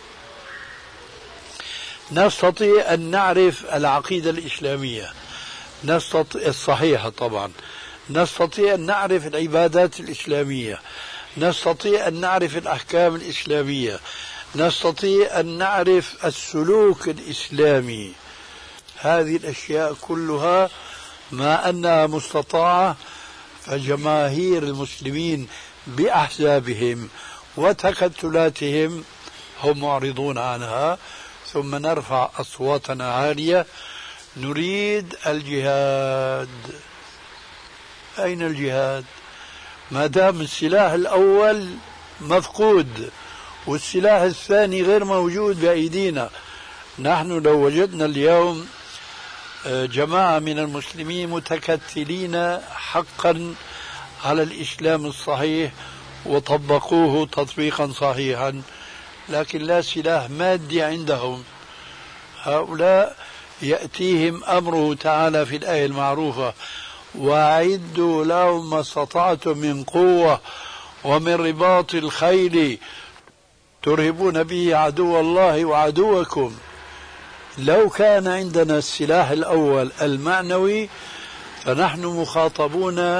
نستطيع أن نعرف العقيدة الإسلامية نستطيع الصحيحة طبعا، نستطيع أن نعرف العبادات الإسلامية، نستطيع أن نعرف الأحكام الإسلامية، نستطيع أن نعرف السلوك الإسلامي. هذه الأشياء كلها ما أنها مستطاعة، فجماهير المسلمين بأحزابهم وتكتلاتهم هم معرضون عنها. ثم نرفع أصواتنا عالية نريد الجهاد. أين الجهاد؟ ما دام السلاح الأول مفقود والسلاح الثاني غير موجود بأيدينا. نحن لو وجدنا اليوم جماعة من المسلمين متكتلين حقا على الإسلام الصحيح وطبقوه تطبيقا صحيحا، لكن لا سلاح مادي عندهم، هؤلاء يأتيهم أمره تعالى في الآية المعروفة وأعدوا لهم ما استطعتم من قوة ومن رباط الخيل ترهبون به عدو الله وعدوكم. لو كان عندنا السلاح الأول المعنوي فنحن مخاطبون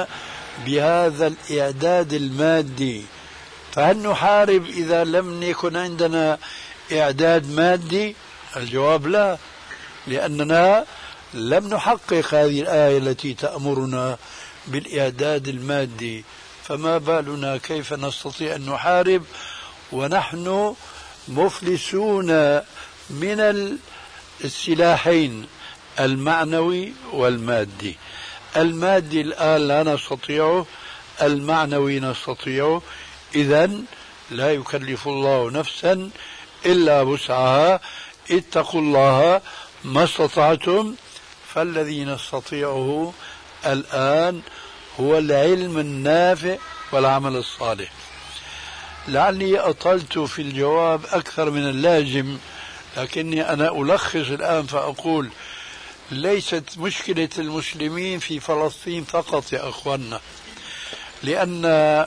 بهذا الإعداد المادي، فهل نحارب إذا لم يكن عندنا إعداد مادي؟ الجواب لا، لأننا لم نحقق هذه الآية التي تأمرنا بالإعداد المادي، فما بالنا كيف نستطيع أن نحارب ونحن مفلسون من السلاحين المعنوي والمادي. المادي الآن لا نستطيعه، المعنوي نستطيعه، إذن لا يكلف الله نفسا إلا وسعها، اتقوا الله ما استطعتم. فالذي نستطيعه الآن هو العلم النافع والعمل الصالح. لعلي أطلت في الجواب أكثر من اللازم، لكني أنا ألخص الآن فأقول ليست مشكلة المسلمين في فلسطين فقط يا أخوانا، لأن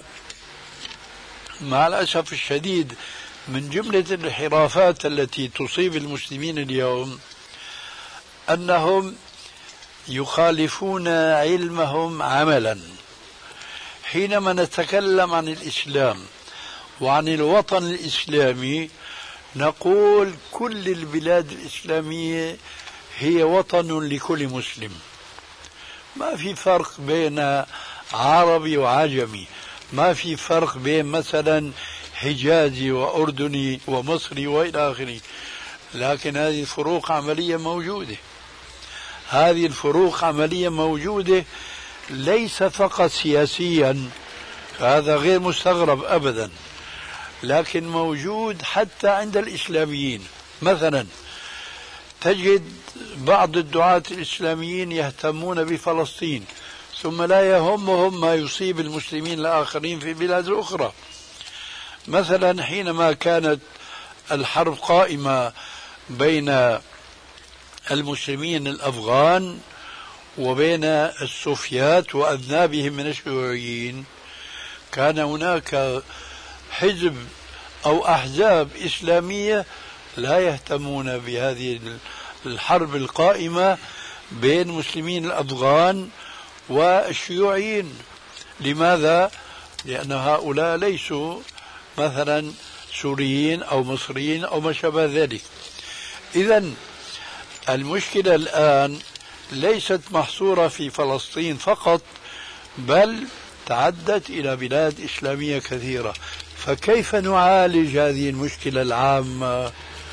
مع الأسف الشديد من جملة الانحرافات التي تصيب المسلمين اليوم أنهم يخالفون علمهم عملا. حينما نتكلم عن الإسلام وعن الوطن الإسلامي نقول كل البلاد الإسلامية هي وطن لكل مسلم، ما في فرق بين عربي وعجمي، ما في فرق بين مثلا حجازي وأردني ومصري وإلى آخره، لكن هذه الفروق عملية موجودة. هذه الفروق عملية موجودة ليس فقط سياسيا، هذا غير مستغرب أبدا، لكن موجود حتى عند الإسلاميين. مثلا تجد بعض الدعاة الإسلاميين يهتمون بفلسطين ثم لا يهمهم ما يصيب المسلمين الآخرين في بلاد أخرى. مثلا حينما كانت الحرب قائمة بين المسلمين الأفغان وبين السوفيات وأذنابهم من الشيوعيين، كان هناك حزب أو أحزاب إسلامية لا يهتمون بهذه الحرب القائمة بين المسلمين الأفغان والشيوعيين. لماذا؟ لأن هؤلاء ليسوا مثلا سوريين أو مصريين أو ما شابه ذلك. إذن المشكلة الآن ليست محصورة في فلسطين فقط، بل تعدت إلى بلاد إسلامية كثيرة. فكيف نعالج هذه المشكلة العامة؟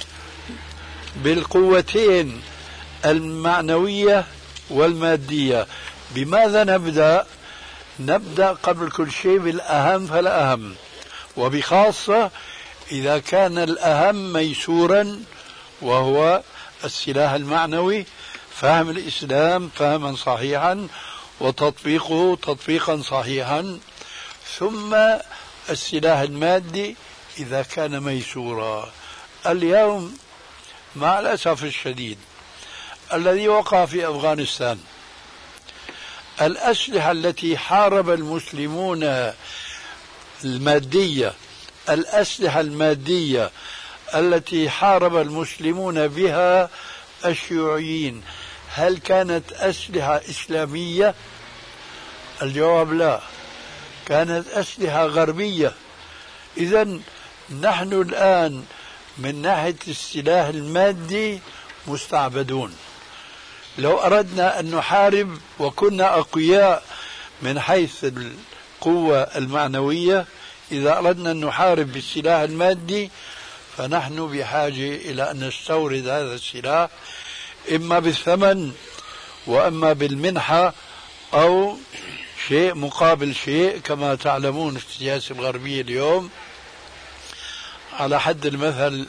بالقوتين المعنوية والمادية. بماذا نبدأ؟ نبدأ قبل كل شيء بالأهم فالأهم، وبخاصة إذا كان الأهم ميسورا وهو السلاح المعنوي، فهم الإسلام فهما صحيحا وتطبيقه تطبيقا صحيحا، ثم السلاح المادي إذا كان ميسورا. اليوم مع الأسف الشديد الذي وقع في أفغانستان، الأسلحة التي حارب المسلمون المادية، الأسلحة المادية التي حارب المسلمون بها الشيوعيين، هل كانت أسلحة إسلامية؟ الجواب لا، كانت أسلحة غربية. إذن نحن الآن من ناحية السلاح المادي مستعبدون. لو أردنا أن نحارب وكنا أقوياء من حيث القوة المعنوية، إذا أردنا أن نحارب بالسلاح المادي فنحن بحاجة إلى أن نستورد هذا السلاح إما بالثمن وإما بالمنحة أو شيء مقابل شيء. كما تعلمون في السياسة الغربية اليوم على حد المثل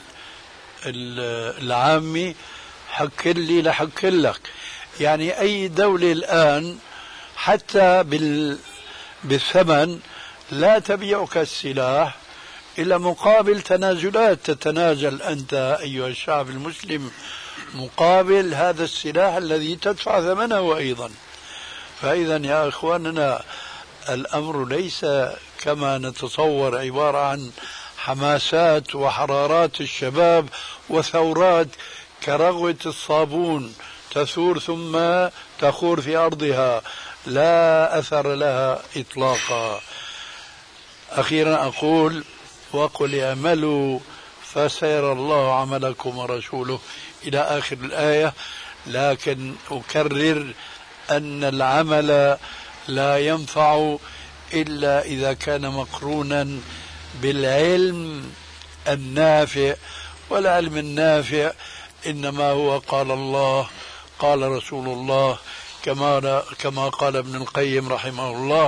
العامي حكر لي لحكر لك، يعني أي دولة الآن حتى بالثمن لا تبيعك السلاح إلا مقابل تنازلات، تتنازل أنت أيها الشعب المسلم مقابل هذا السلاح الذي تدفع ثمنه أيضا. فإذا يا أخواننا الأمر ليس كما نتصور عبارة عن حماسات وحرارات الشباب وثورات كرغوة الصابون تثور ثم تخور في أرضها. لا أثر لها إطلاقا. أخيرا أقول وقل اعملوا فسيرى الله عملكم ورسوله إلى آخر الآية، لكن أكرر أن العمل لا ينفع إلا إذا كان مقرونا بالعلم النافع، والعلم النافع إنما هو قال الله قال رسول الله، كما كما قال ابن القيم رحمه الله: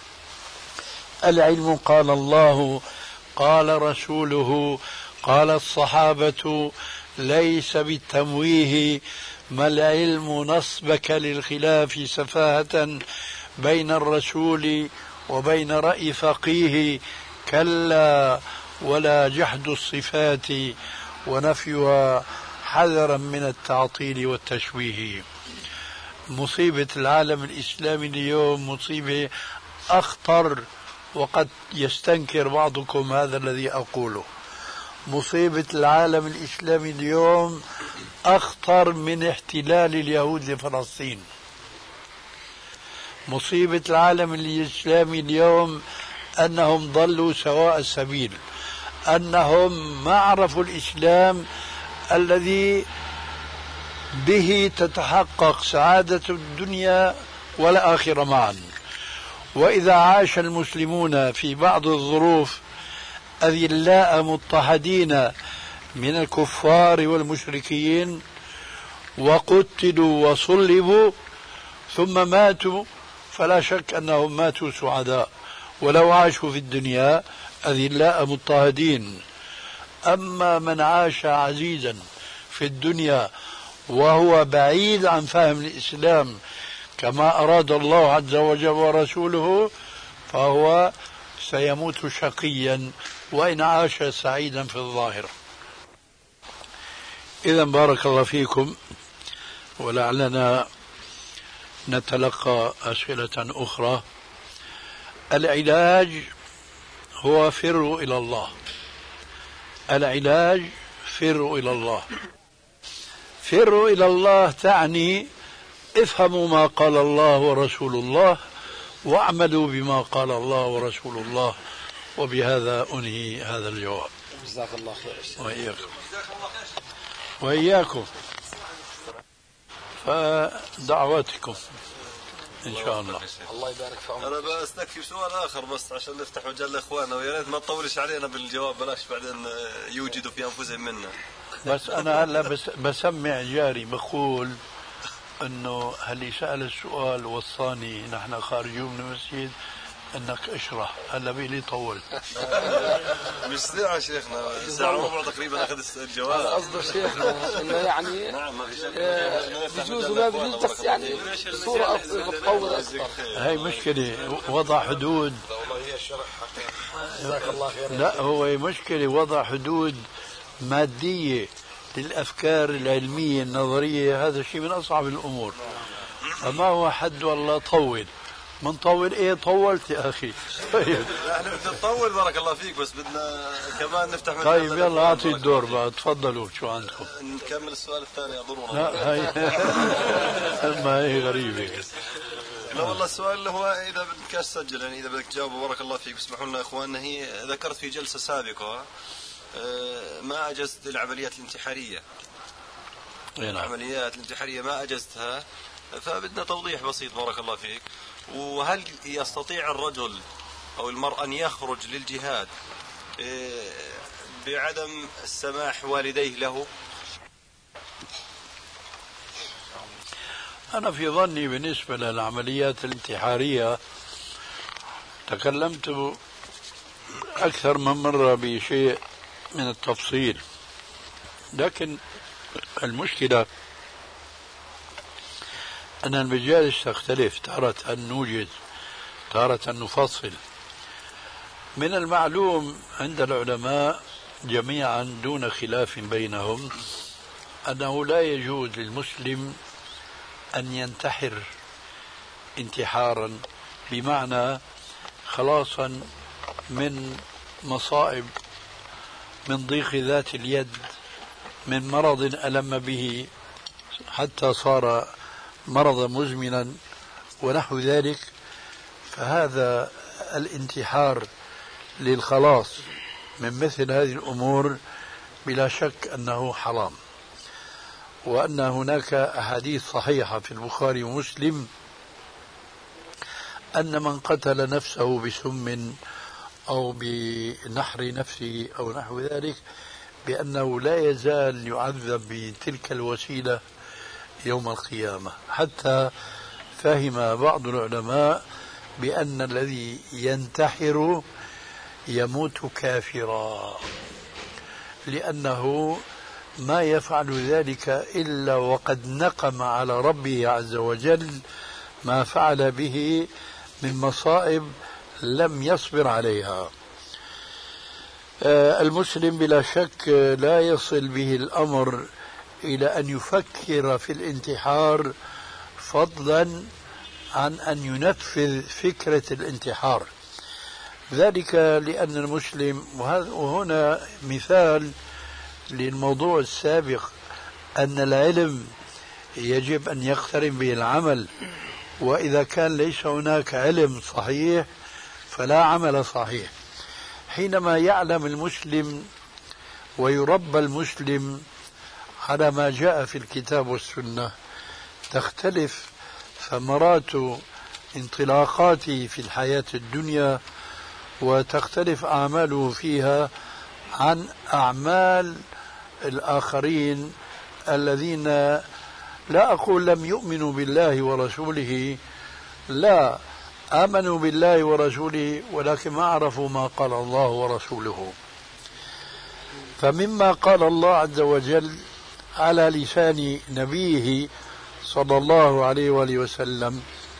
العلم قال الله قال رسوله قال الصحابة، ليس بالتمويه، ما العلم نصبك للخلاف سفاهة بين الرسول وبين رأي فقيه، كلا ولا جحد الصفات ونفيها حذرا من التعطيل والتشويه. مصيبة العالم الإسلامي اليوم مصيبة أخطر، وقد يستنكر بعضكم هذا الذي أقوله. مصيبة العالم الإسلامي اليوم أخطر من احتلال اليهود لفلسطين. مصيبة العالم الإسلامي اليوم أنهم ضلوا سواء السبيل، أنهم ما عرفوا الإسلام الذي به تتحقق سعادة الدنيا والآخرة معا. وإذا عاش المسلمون في بعض الظروف أذلاء مضطهدين من الكفار والمشركين وقتلوا وصلبوا ثم ماتوا، فلا شك أنهم ماتوا سعداء ولو عاشوا في الدنيا أذلاء مضطهدين. أما من عاش عزيزا في الدنيا وهو بعيد عن فهم الإسلام كما أراد الله عز وجل ورسوله، فهو سيموت شقيا وإن عاش سعيدا في الظاهرة. إذا بارك الله فيكم، ولعلنا نتلقى أسئلة أخرى. العلاج هو فروا إلى الله. العلاج فروا إلى الله. فروا إلى الله تعني افهموا ما قال الله ورسول الله واعملوا بما قال الله ورسول الله. وبهذا أنهي هذا الجواب. جزاك الله خير. وإياكم وإياكم فدعواتكم إن شاء الله. الله يبارك في عمرك. أنا بستكفي سؤال آخر بس عشان نفتح مجال لإخواننا، ويا ريت ما تطولش علينا بالجواب، بلاش بعدين يوجدوا في أنفسهم منا. بس أنا هلا بس بسمع جاري بقول إنه اللي سأل السؤال وصاني نحن خارجون من المسجد انك اشرح. هلا بيلي طول. مش ساعة شيخنا، ساعة وربع تقريبا اخذ الجواب. قصده شيخنا انه يعني بجوز وما بجوز، بس يعني الصورة تطول اكثر. هاي مشكلة وضع حدود. لا هو مشكلة وضع حدود مادية للأفكار العلمية النظرية، هذا شيء من أصعب الأمور. فما هو حد والله طول من طول. ايه طولت يا اخي. طيب احنا بدنا نطول بارك الله فيك، بس بدنا كمان نفتح. طيب يلا اعطي الدور بقى، تفضلوا شو عندكم. نكمل السؤال الثاني يضرنا. لا هاي ما هي غريبة. لا والله السؤال اللي هو اذا بدك تسجل يعني اذا بدك تجاوبه بارك الله فيك. اسمحوا لنا يا اخواننا، هي ذكرت في جلسة سابقة ما اجزت العمليات الانتحارية. العمليات الانتحارية ما اجزتها، فبدنا توضيح بسيط بارك الله فيك. وهل يستطيع الرجل أو المرأة أن يخرج للجهاد بعدم السماح والديه له؟ أنا في ظني بالنسبة للعمليات الانتحارية تكلمت أكثر من مرة بشيء من التفصيل، لكن المشكلة أن المجالس تختلف، تارة أن نوجد تارة أن نفصل. من المعلوم عند العلماء جميعا دون خلاف بينهم أنه لا يجوز للمسلم أن ينتحر انتحارا بمعنى خلاصا من مصائب، من ضيق ذات اليد، من مرض ألم به حتى صار مرضا مزمنا ونحو ذلك، فهذا الانتحار للخلاص من مثل هذه الأمور بلا شك أنه حرام، وأن هناك أحاديث صحيحة في البخاري ومسلم أن من قتل نفسه بسم أو بنحر نفسه أو نحو ذلك بأنه لا يزال يعذب بتلك الوسيلة يوم القيامة. حتى فهم بعض العلماء بأن الذي ينتحر يموت كافرا، لأنه ما يفعل ذلك إلا وقد نقم على ربه عز وجل ما فعل به من مصائب لم يصبر عليها. المسلم بلا شك لا يصل به الأمر إلى أن يفكر في الانتحار، فضلا عن أن ينفذ فكرة الانتحار. ذلك لأن المسلم، وهنا مثال للموضوع السابق، أن العلم يجب أن يقترن به العمل، وإذا كان ليس هناك علم صحيح فلا عمل صحيح. حينما يعلم المسلم ويربى المسلم على ما جاء في الكتاب والسنة تختلف ثمرات انطلاقاته في الحياة الدنيا، وتختلف أعماله فيها عن أعمال الآخرين الذين لا أقول لم يؤمنوا بالله ورسوله، لا، آمنوا بالله ورسوله ولكن ما عرفوا ما قال الله ورسوله. فمما قال الله عز وجل على لسان نبيه صلى الله عليه وآله وسلم: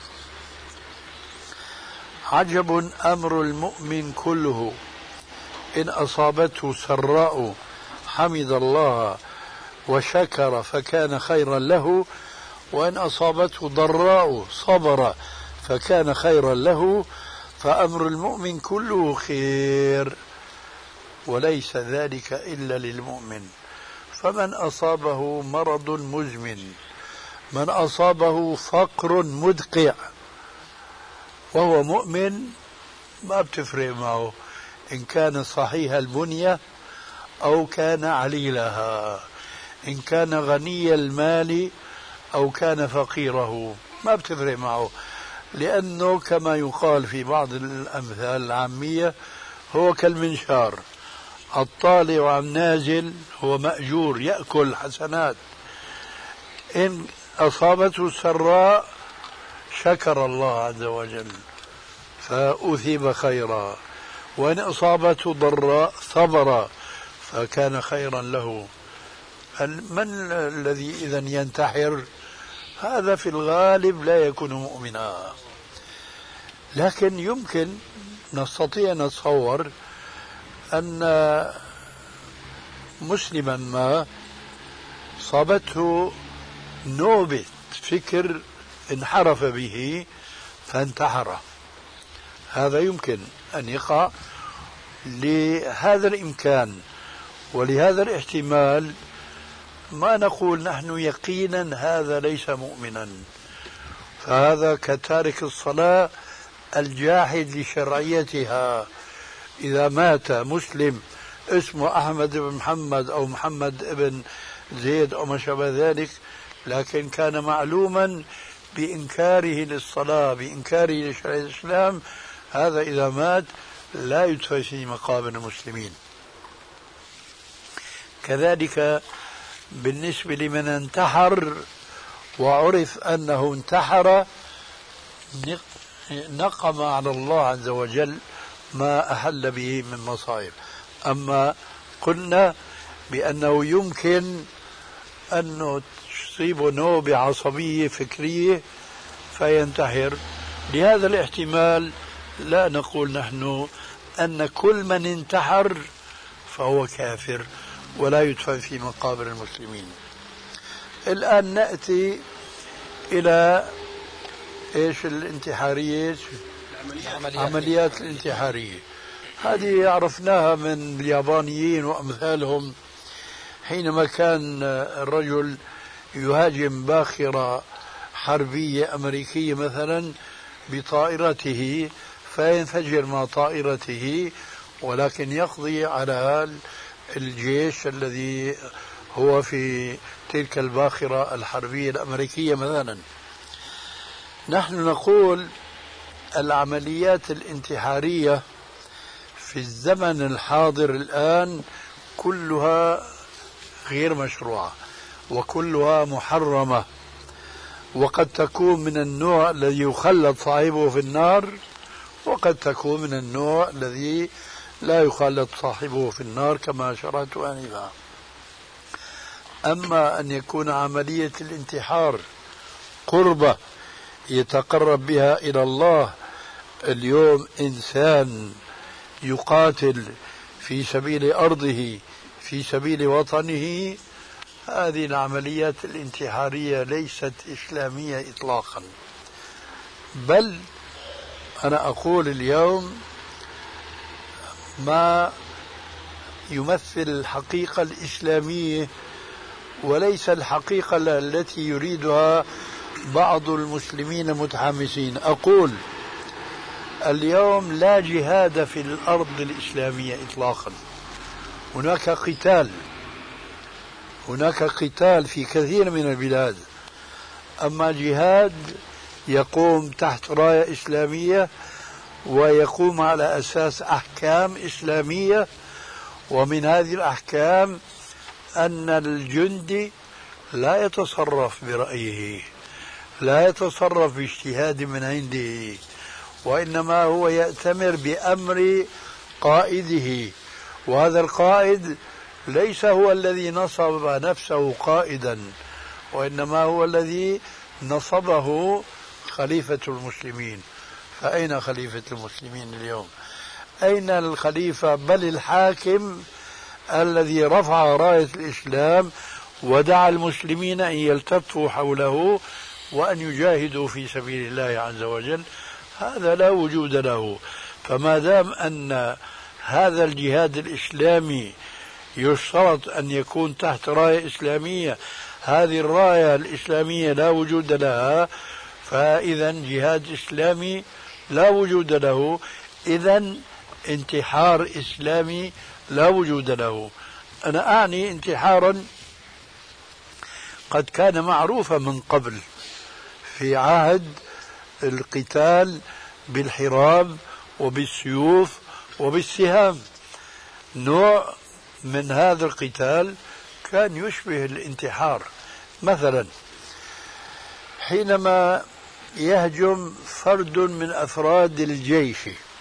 عجب أمر المؤمن كله، إن أصابته سراء حمد الله وشكر فكان خيرا له، وإن أصابته ضراء صبر فكان خيرا له، فأمر المؤمن كله خير، وليس ذلك إلا للمؤمن. فمن أصابه مرض مزمن، من أصابه فقر مدقع وهو مؤمن، ما بتفرق معه إن كان صحيح البنية أو كان عليلها، إن كان غني المال أو كان فقيره، ما بتفرق معه، لأنه كما يقال في بعض الأمثال العامية هو كالمنشار، الطالع عن نازل هو مأجور يأكل حسنات. إن أصابته سراء شكر الله عز وجل فأثيب خيرا، وإن أصابته ضراء صبر فكان خيرا له. من الذي إذن ينتحر؟ هذا في الغالب لا يكون مؤمنا، لكن يمكن نستطيع نتصور أن مسلما ما صابته نوبة فكر انحرف به فانتحر، هذا يمكن أن يقع. لهذا الإمكان ولهذا الاحتمال ما نقول نحن يقينا هذا ليس مؤمنا، فهذا كتارك الصلاة الجاحد لشرعيتها. إذا مات مسلم اسمه أحمد بن محمد أو محمد بن زيد أو ما شابه ذلك، لكن كان معلوما بإنكاره للصلاة، بإنكاره لشرع الإسلام، هذا إذا مات لا يدفع في مقابر المسلمين. كذلك بالنسبة لمن انتحر وعرف أنه انتحر نقم على الله عز وجل ما أحل به من مصائب. أما قلنا بأنه يمكن أن تصيبه نوبة عصبية فكرية فينتحر، لهذا الاحتمال لا نقول نحن أن كل من انتحر فهو كافر ولا يدفن في مقابر المسلمين. الآن نأتي إلى إيش الانتحارية، عمليات الانتحارية. هذه عرفناها من اليابانيين وأمثالهم، حينما كان الرجل يهاجم باخرة حربية أمريكية مثلا بطائرته فينفجر مع طائرته، ولكن يقضي على الجيش الذي هو في تلك الباخرة الحربية الأمريكية مثلا. نحن نقول العمليات الانتحارية في الزمن الحاضر الآن كلها غير مشروعة وكلها محرمة، وقد تكون من النوع الذي يخلد صاحبه في النار، وقد تكون من النوع الذي لا يخلد صاحبه في النار كما شرعت آنفا. أما أن يكون عملية الانتحار قربة يتقرب بها إلى الله، اليوم إنسان يقاتل في سبيل أرضه في سبيل وطنه، هذه العمليات الانتحارية ليست إسلامية إطلاقا. بل أنا أقول اليوم ما يمثل الحقيقة الإسلامية وليس الحقيقة التي يريدها بعض المسلمين المتحمسين. أقول اليوم لا جهاد في الأرض الإسلامية إطلاقا، هناك قتال، هناك قتال في كثير من البلاد، أما جهاد يقوم تحت راية إسلامية ويقوم على أساس أحكام إسلامية، ومن هذه الأحكام أن الجندي لا يتصرف برأيه، لا يتصرف باجتهاد من عنده، وإنما هو يأتمر بأمر قائده، وهذا القائد ليس هو الذي نصب نفسه قائدا، وإنما هو الذي نصبه خليفة المسلمين. فأين خليفة المسلمين اليوم؟ أين الخليفة بل الحاكم الذي رفع راية الإسلام ودعا المسلمين أن يلتفوا حوله وأن يجاهدوا في سبيل الله عز وجل؟ هذا لا وجود له. فما دام أن هذا الجهاد الإسلامي يشترط أن يكون تحت راية إسلامية، هذه الراية الإسلامية لا وجود لها، فإذا جهاد إسلامي لا وجود له، إذا انتحار إسلامي لا وجود له. أنا أعني انتحارا قد كان معروفا من قبل في عهد القتال بالحراب وبالسيوف وبالسهام. نوع من هذا القتال كان يشبه الانتحار. مثلا حينما يهجم فرد من أفراد الجيش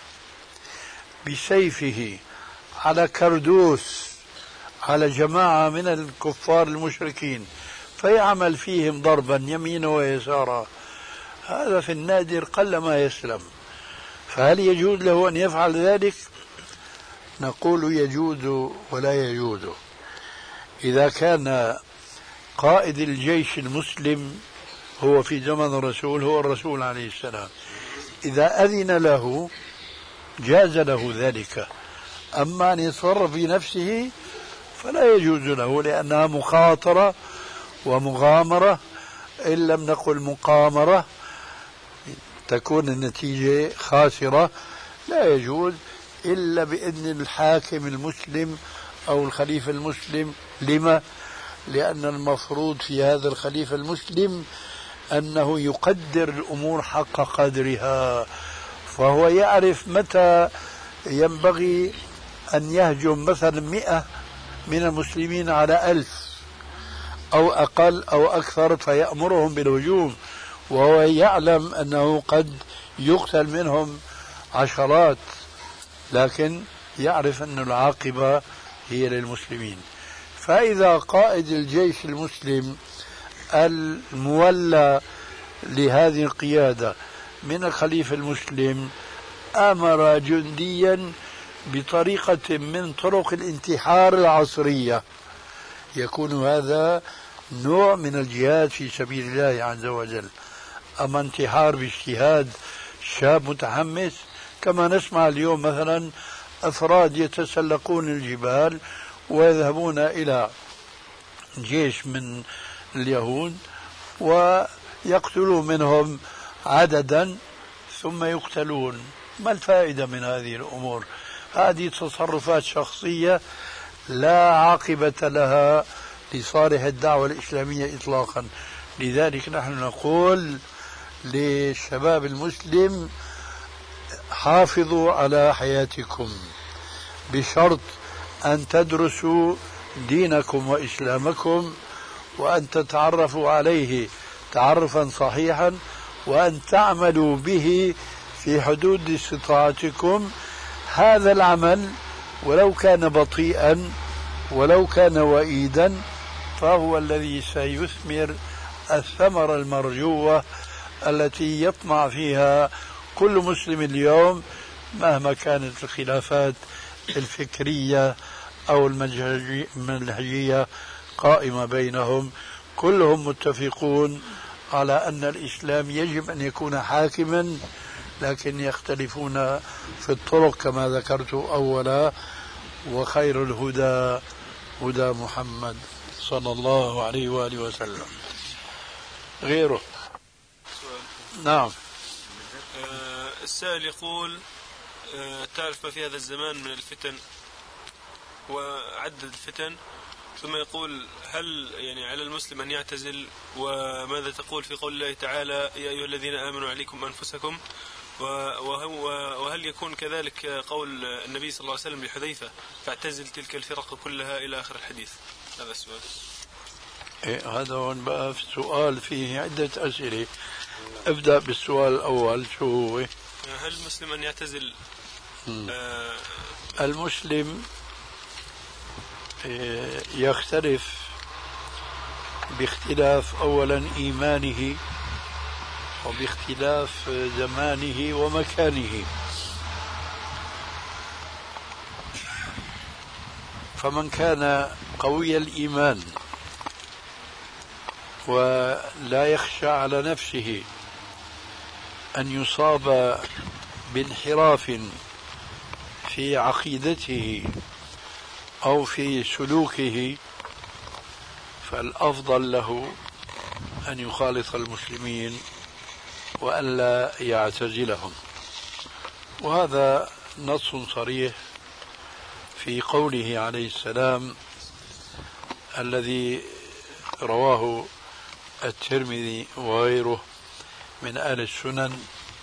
بسيفه على كردوس على جماعة من الكفار المشركين فيعمل فيهم ضربا يمينا ويسارا، هذا في النادر قل ما يسلم، فهل يجوز له أن يفعل ذلك؟ نقول يجوز ولا يجوز. إذا كان قائد الجيش المسلم هو في زمن الرسول هو الرسول عليه السلام، إذا أذن له جاز له ذلك، أما أن يتصرف في نفسه فلا يجوز له، لأنها مخاطرة ومغامرة، إن لم نقل مقامرة تكون النتيجة خاسرة. لا يجوز إلا بإذن الحاكم المسلم أو الخليفة المسلم. لما؟ لأن المفروض في هذا الخليفة المسلم أنه يقدر الأمور حق قدرها، فهو يعرف متى ينبغي أن يهجم مثلا مئة من المسلمين على ألف أو أقل أو أكثر فيأمرهم بالهجوم، وهو يعلم أنه قد يقتل منهم عشرات، لكن يعرف أن العاقبة هي للمسلمين. فإذا قائد الجيش المسلم المولى لهذه القيادة من الخليفة المسلم أمر جنديا بطريقة من طرق الانتحار العصرية، يكون هذا نوع من الجهاد في سبيل الله عز وجل. أما انتحار باجتهاد شاب متحمس كما نسمع اليوم مثلا أفراد يتسلقون الجبال ويذهبون إلى جيش من اليهود يقتلون منهم عددا ثم يقتلون. ما الفائدة من هذه الأمور؟ هذه تصرفات شخصية لا عاقبة لها لصالح الدعوة الإسلامية إطلاقا. لذلك نحن نقول للشباب المسلم حافظوا على حياتكم بشرط أن تدرسوا دينكم وإسلامكم، وأن تتعرفوا عليه تعرفا صحيحا، وأن تعملوا به في حدود استطاعتكم. هذا العمل ولو كان بطيئا ولو كان وئيدا فهو الذي سيثمر الثمرة المرجوة التي يطمع فيها كل مسلم اليوم، مهما كانت الخلافات الفكرية أو المنهجية قائمة بينهم. كلهم متفقون على أن الإسلام يجب أن يكون حاكما، لكن يختلفون في الطرق كما ذكرت أولا. وخير الهدى هدى محمد صلى الله عليه وآله وسلم. غيره. نعم. آه السائل يقول: آه تعرف ما في هذا الزمان من الفتن وعدد الفتن، ثم يقول: هل يعني على المسلم أن يعتزل؟ وماذا تقول في قول الله تعالى: يا أيها الذين آمنوا عليكم أنفسكم؟ وهل يكون كذلك قول النبي صلى الله عليه وسلم لحذيفة: فاعتزل تلك الفرق كلها إلى آخر الحديث؟ هذا السؤال. إيه هذا هون بقى في سؤال فيه عدة أسئلة. ابدأ بالسؤال الأول، شو هو؟ هل المسلم أن يعتزل؟ آه المسلم يختلف باختلاف أولا إيمانه، وباختلاف زمانه ومكانه. فمن كان قوي الإيمان ولا يخشى على نفسه أن يصاب بانحراف في عقيدته أو في سلوكه، فالأفضل له أن يخالط المسلمين وأن لا يعتزلهم. وهذا نص صريح في قوله عليه السلام الذي رواه الترمذي وغيره من آل السنن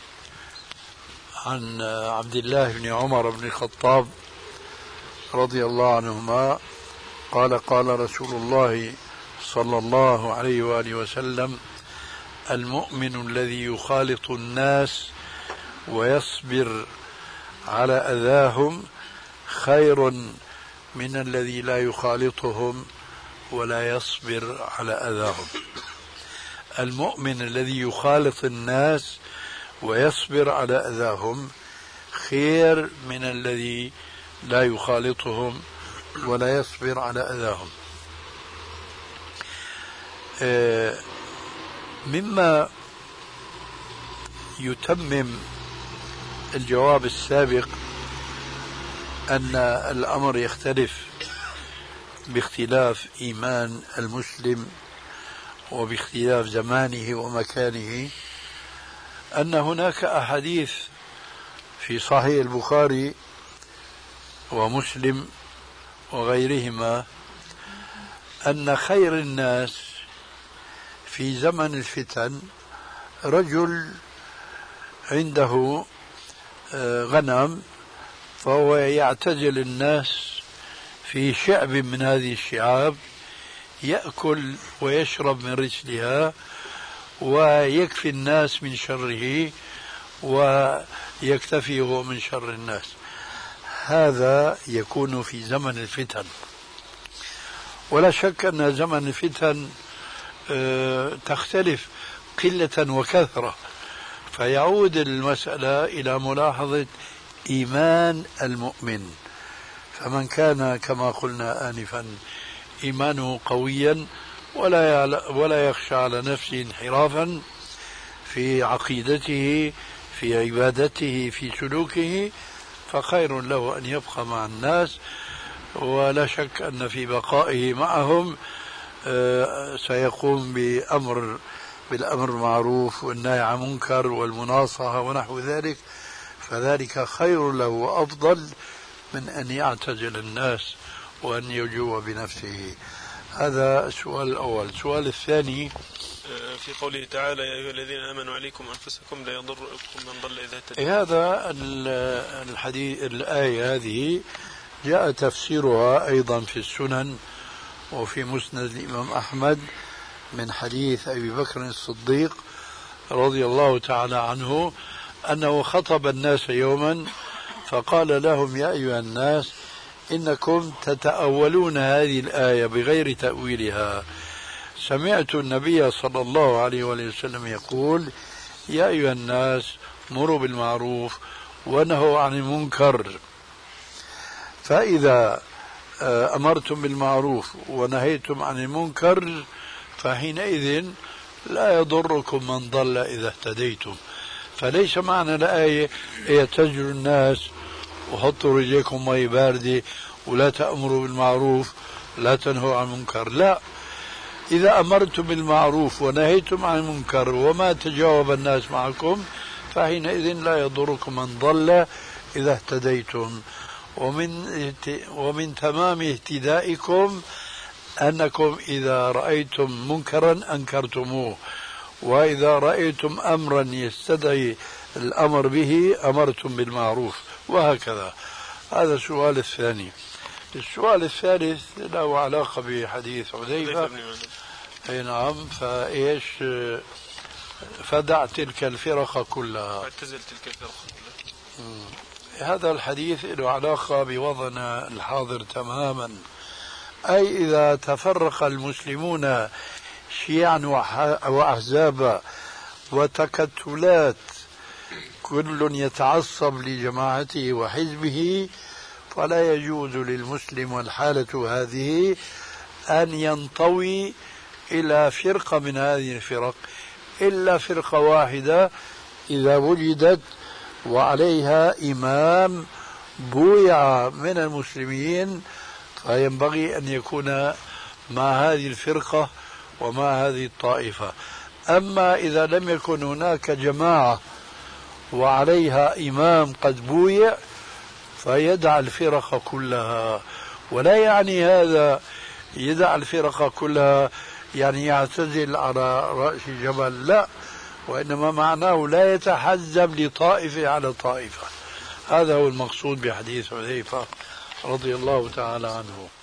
عن عبد الله بن عمر بن الخطاب رضي الله عنهما قال: قال رسول الله صلى الله عليه وآله وسلم: المؤمن الذي يخالط الناس ويصبر على أذاهم خير من الذي لا يخالطهم ولا يصبر على أذاهم. المؤمن الذي يخالط الناس ويصبر على أذاهم خير من الذي لا يخالطهم ولا يصبر على أذاهم. مما يتمم الجواب السابق أن الأمر يختلف باختلاف إيمان المسلم وباختلاف زمانه ومكانه، أن هناك أحاديث في صحيح البخاري ومسلم وغيرهما أن خير الناس في زمن الفتن رجل عنده غنم فهو يعتزل الناس في شعب من هذه الشعاب، يأكل ويشرب من رجلها ويكفي الناس من شره ويكتفي هو من شر الناس. هذا يكون في زمن الفتن. ولا شك أن زمن الفتن تختلف قلة وكثرة، فيعود المسألة إلى ملاحظة إيمان المؤمن. فمن كان كما قلنا آنفا إيمانه قويا ولا ولا يخشى على نفسه انحرافا في عقيدته في عبادته في سلوكه، فخير له أن يبقى مع الناس. ولا شك أن في بقائه معهم سيقوم بأمر بالأمر بالمعروف والنهي عن المنكر والمناصحة ونحو ذلك، فذلك خير له وأفضل من أن يعتزل الناس وأن يجوع بنفسه. هذا السؤال الأول. السؤال الثاني في قوله تعالى يا أيها الذين آمنوا عليكم أنفسكم لا يضركم من ضل إذا اهتديتم. هذا الحديث، الآية هذه جاء تفسيرها أيضا في السنن وفي مسند الإمام أحمد من حديث أبي بكر الصديق رضي الله تعالى عنه أنه خطب الناس يوما فقال لهم يا أيها الناس إنكم تتأولون هذه الآية بغير تأويلها. سمعت النبي صلى الله عليه وسلم يقول يا أيها الناس مروا بالمعروف ونهوا عن المنكر، فإذا أمرتم بالمعروف ونهيتم عن المنكر فحينئذ لا يضركم من ضل إذا اهتديتم. فليس معنى الآية يتجروا الناس وحطوا رجليكم مي باردة ولا تأمروا بالمعروف لا تنهوا عن المنكر، لا، إذا أمرتم بالمعروف ونهيتم عن المنكر وما تجاوب الناس معكم فحينئذ لا يضركم من ضل إذا اهتديتم. ومن ومن تمام اهتدائكم أنكم إذا رأيتم منكرا أنكرتموه، وإذا رأيتم أمرا يستدعي الأمر به أمرتم بالمعروف، وهكذا. هذا السؤال الثاني. السؤال الثالث له علاقة بحديث حذيفة. أي نعم. فإيش فدع تلك الفرق كلها، اعتزل تلك الفرق كلها. هذا الحديث له علاقة بوضعنا الحاضر تماما. أي إذا تفرق المسلمون شيعا وأحزابا وتكتلات كل يتعصب لجماعته وحزبه فلا يجوز للمسلم والحالة هذه أن ينطوي إلى فرقة من هذه الفرق إلا فرقة واحدة إذا وجدت وعليها إمام بويع من المسلمين، فينبغي أن يكون مع هذه الفرقة ومع هذه الطائفة. أما إذا لم يكن هناك جماعة وعليها إمام قد بويع فيدع الفرق كلها. ولا يعني هذا يدع الفرق كلها يعني يعتزل على رأس جبل، لا، وإنما معناه لا يتحزب لطائفة على طائفة. هذا هو المقصود بحديث حذيفة رضي الله تعالى عنه.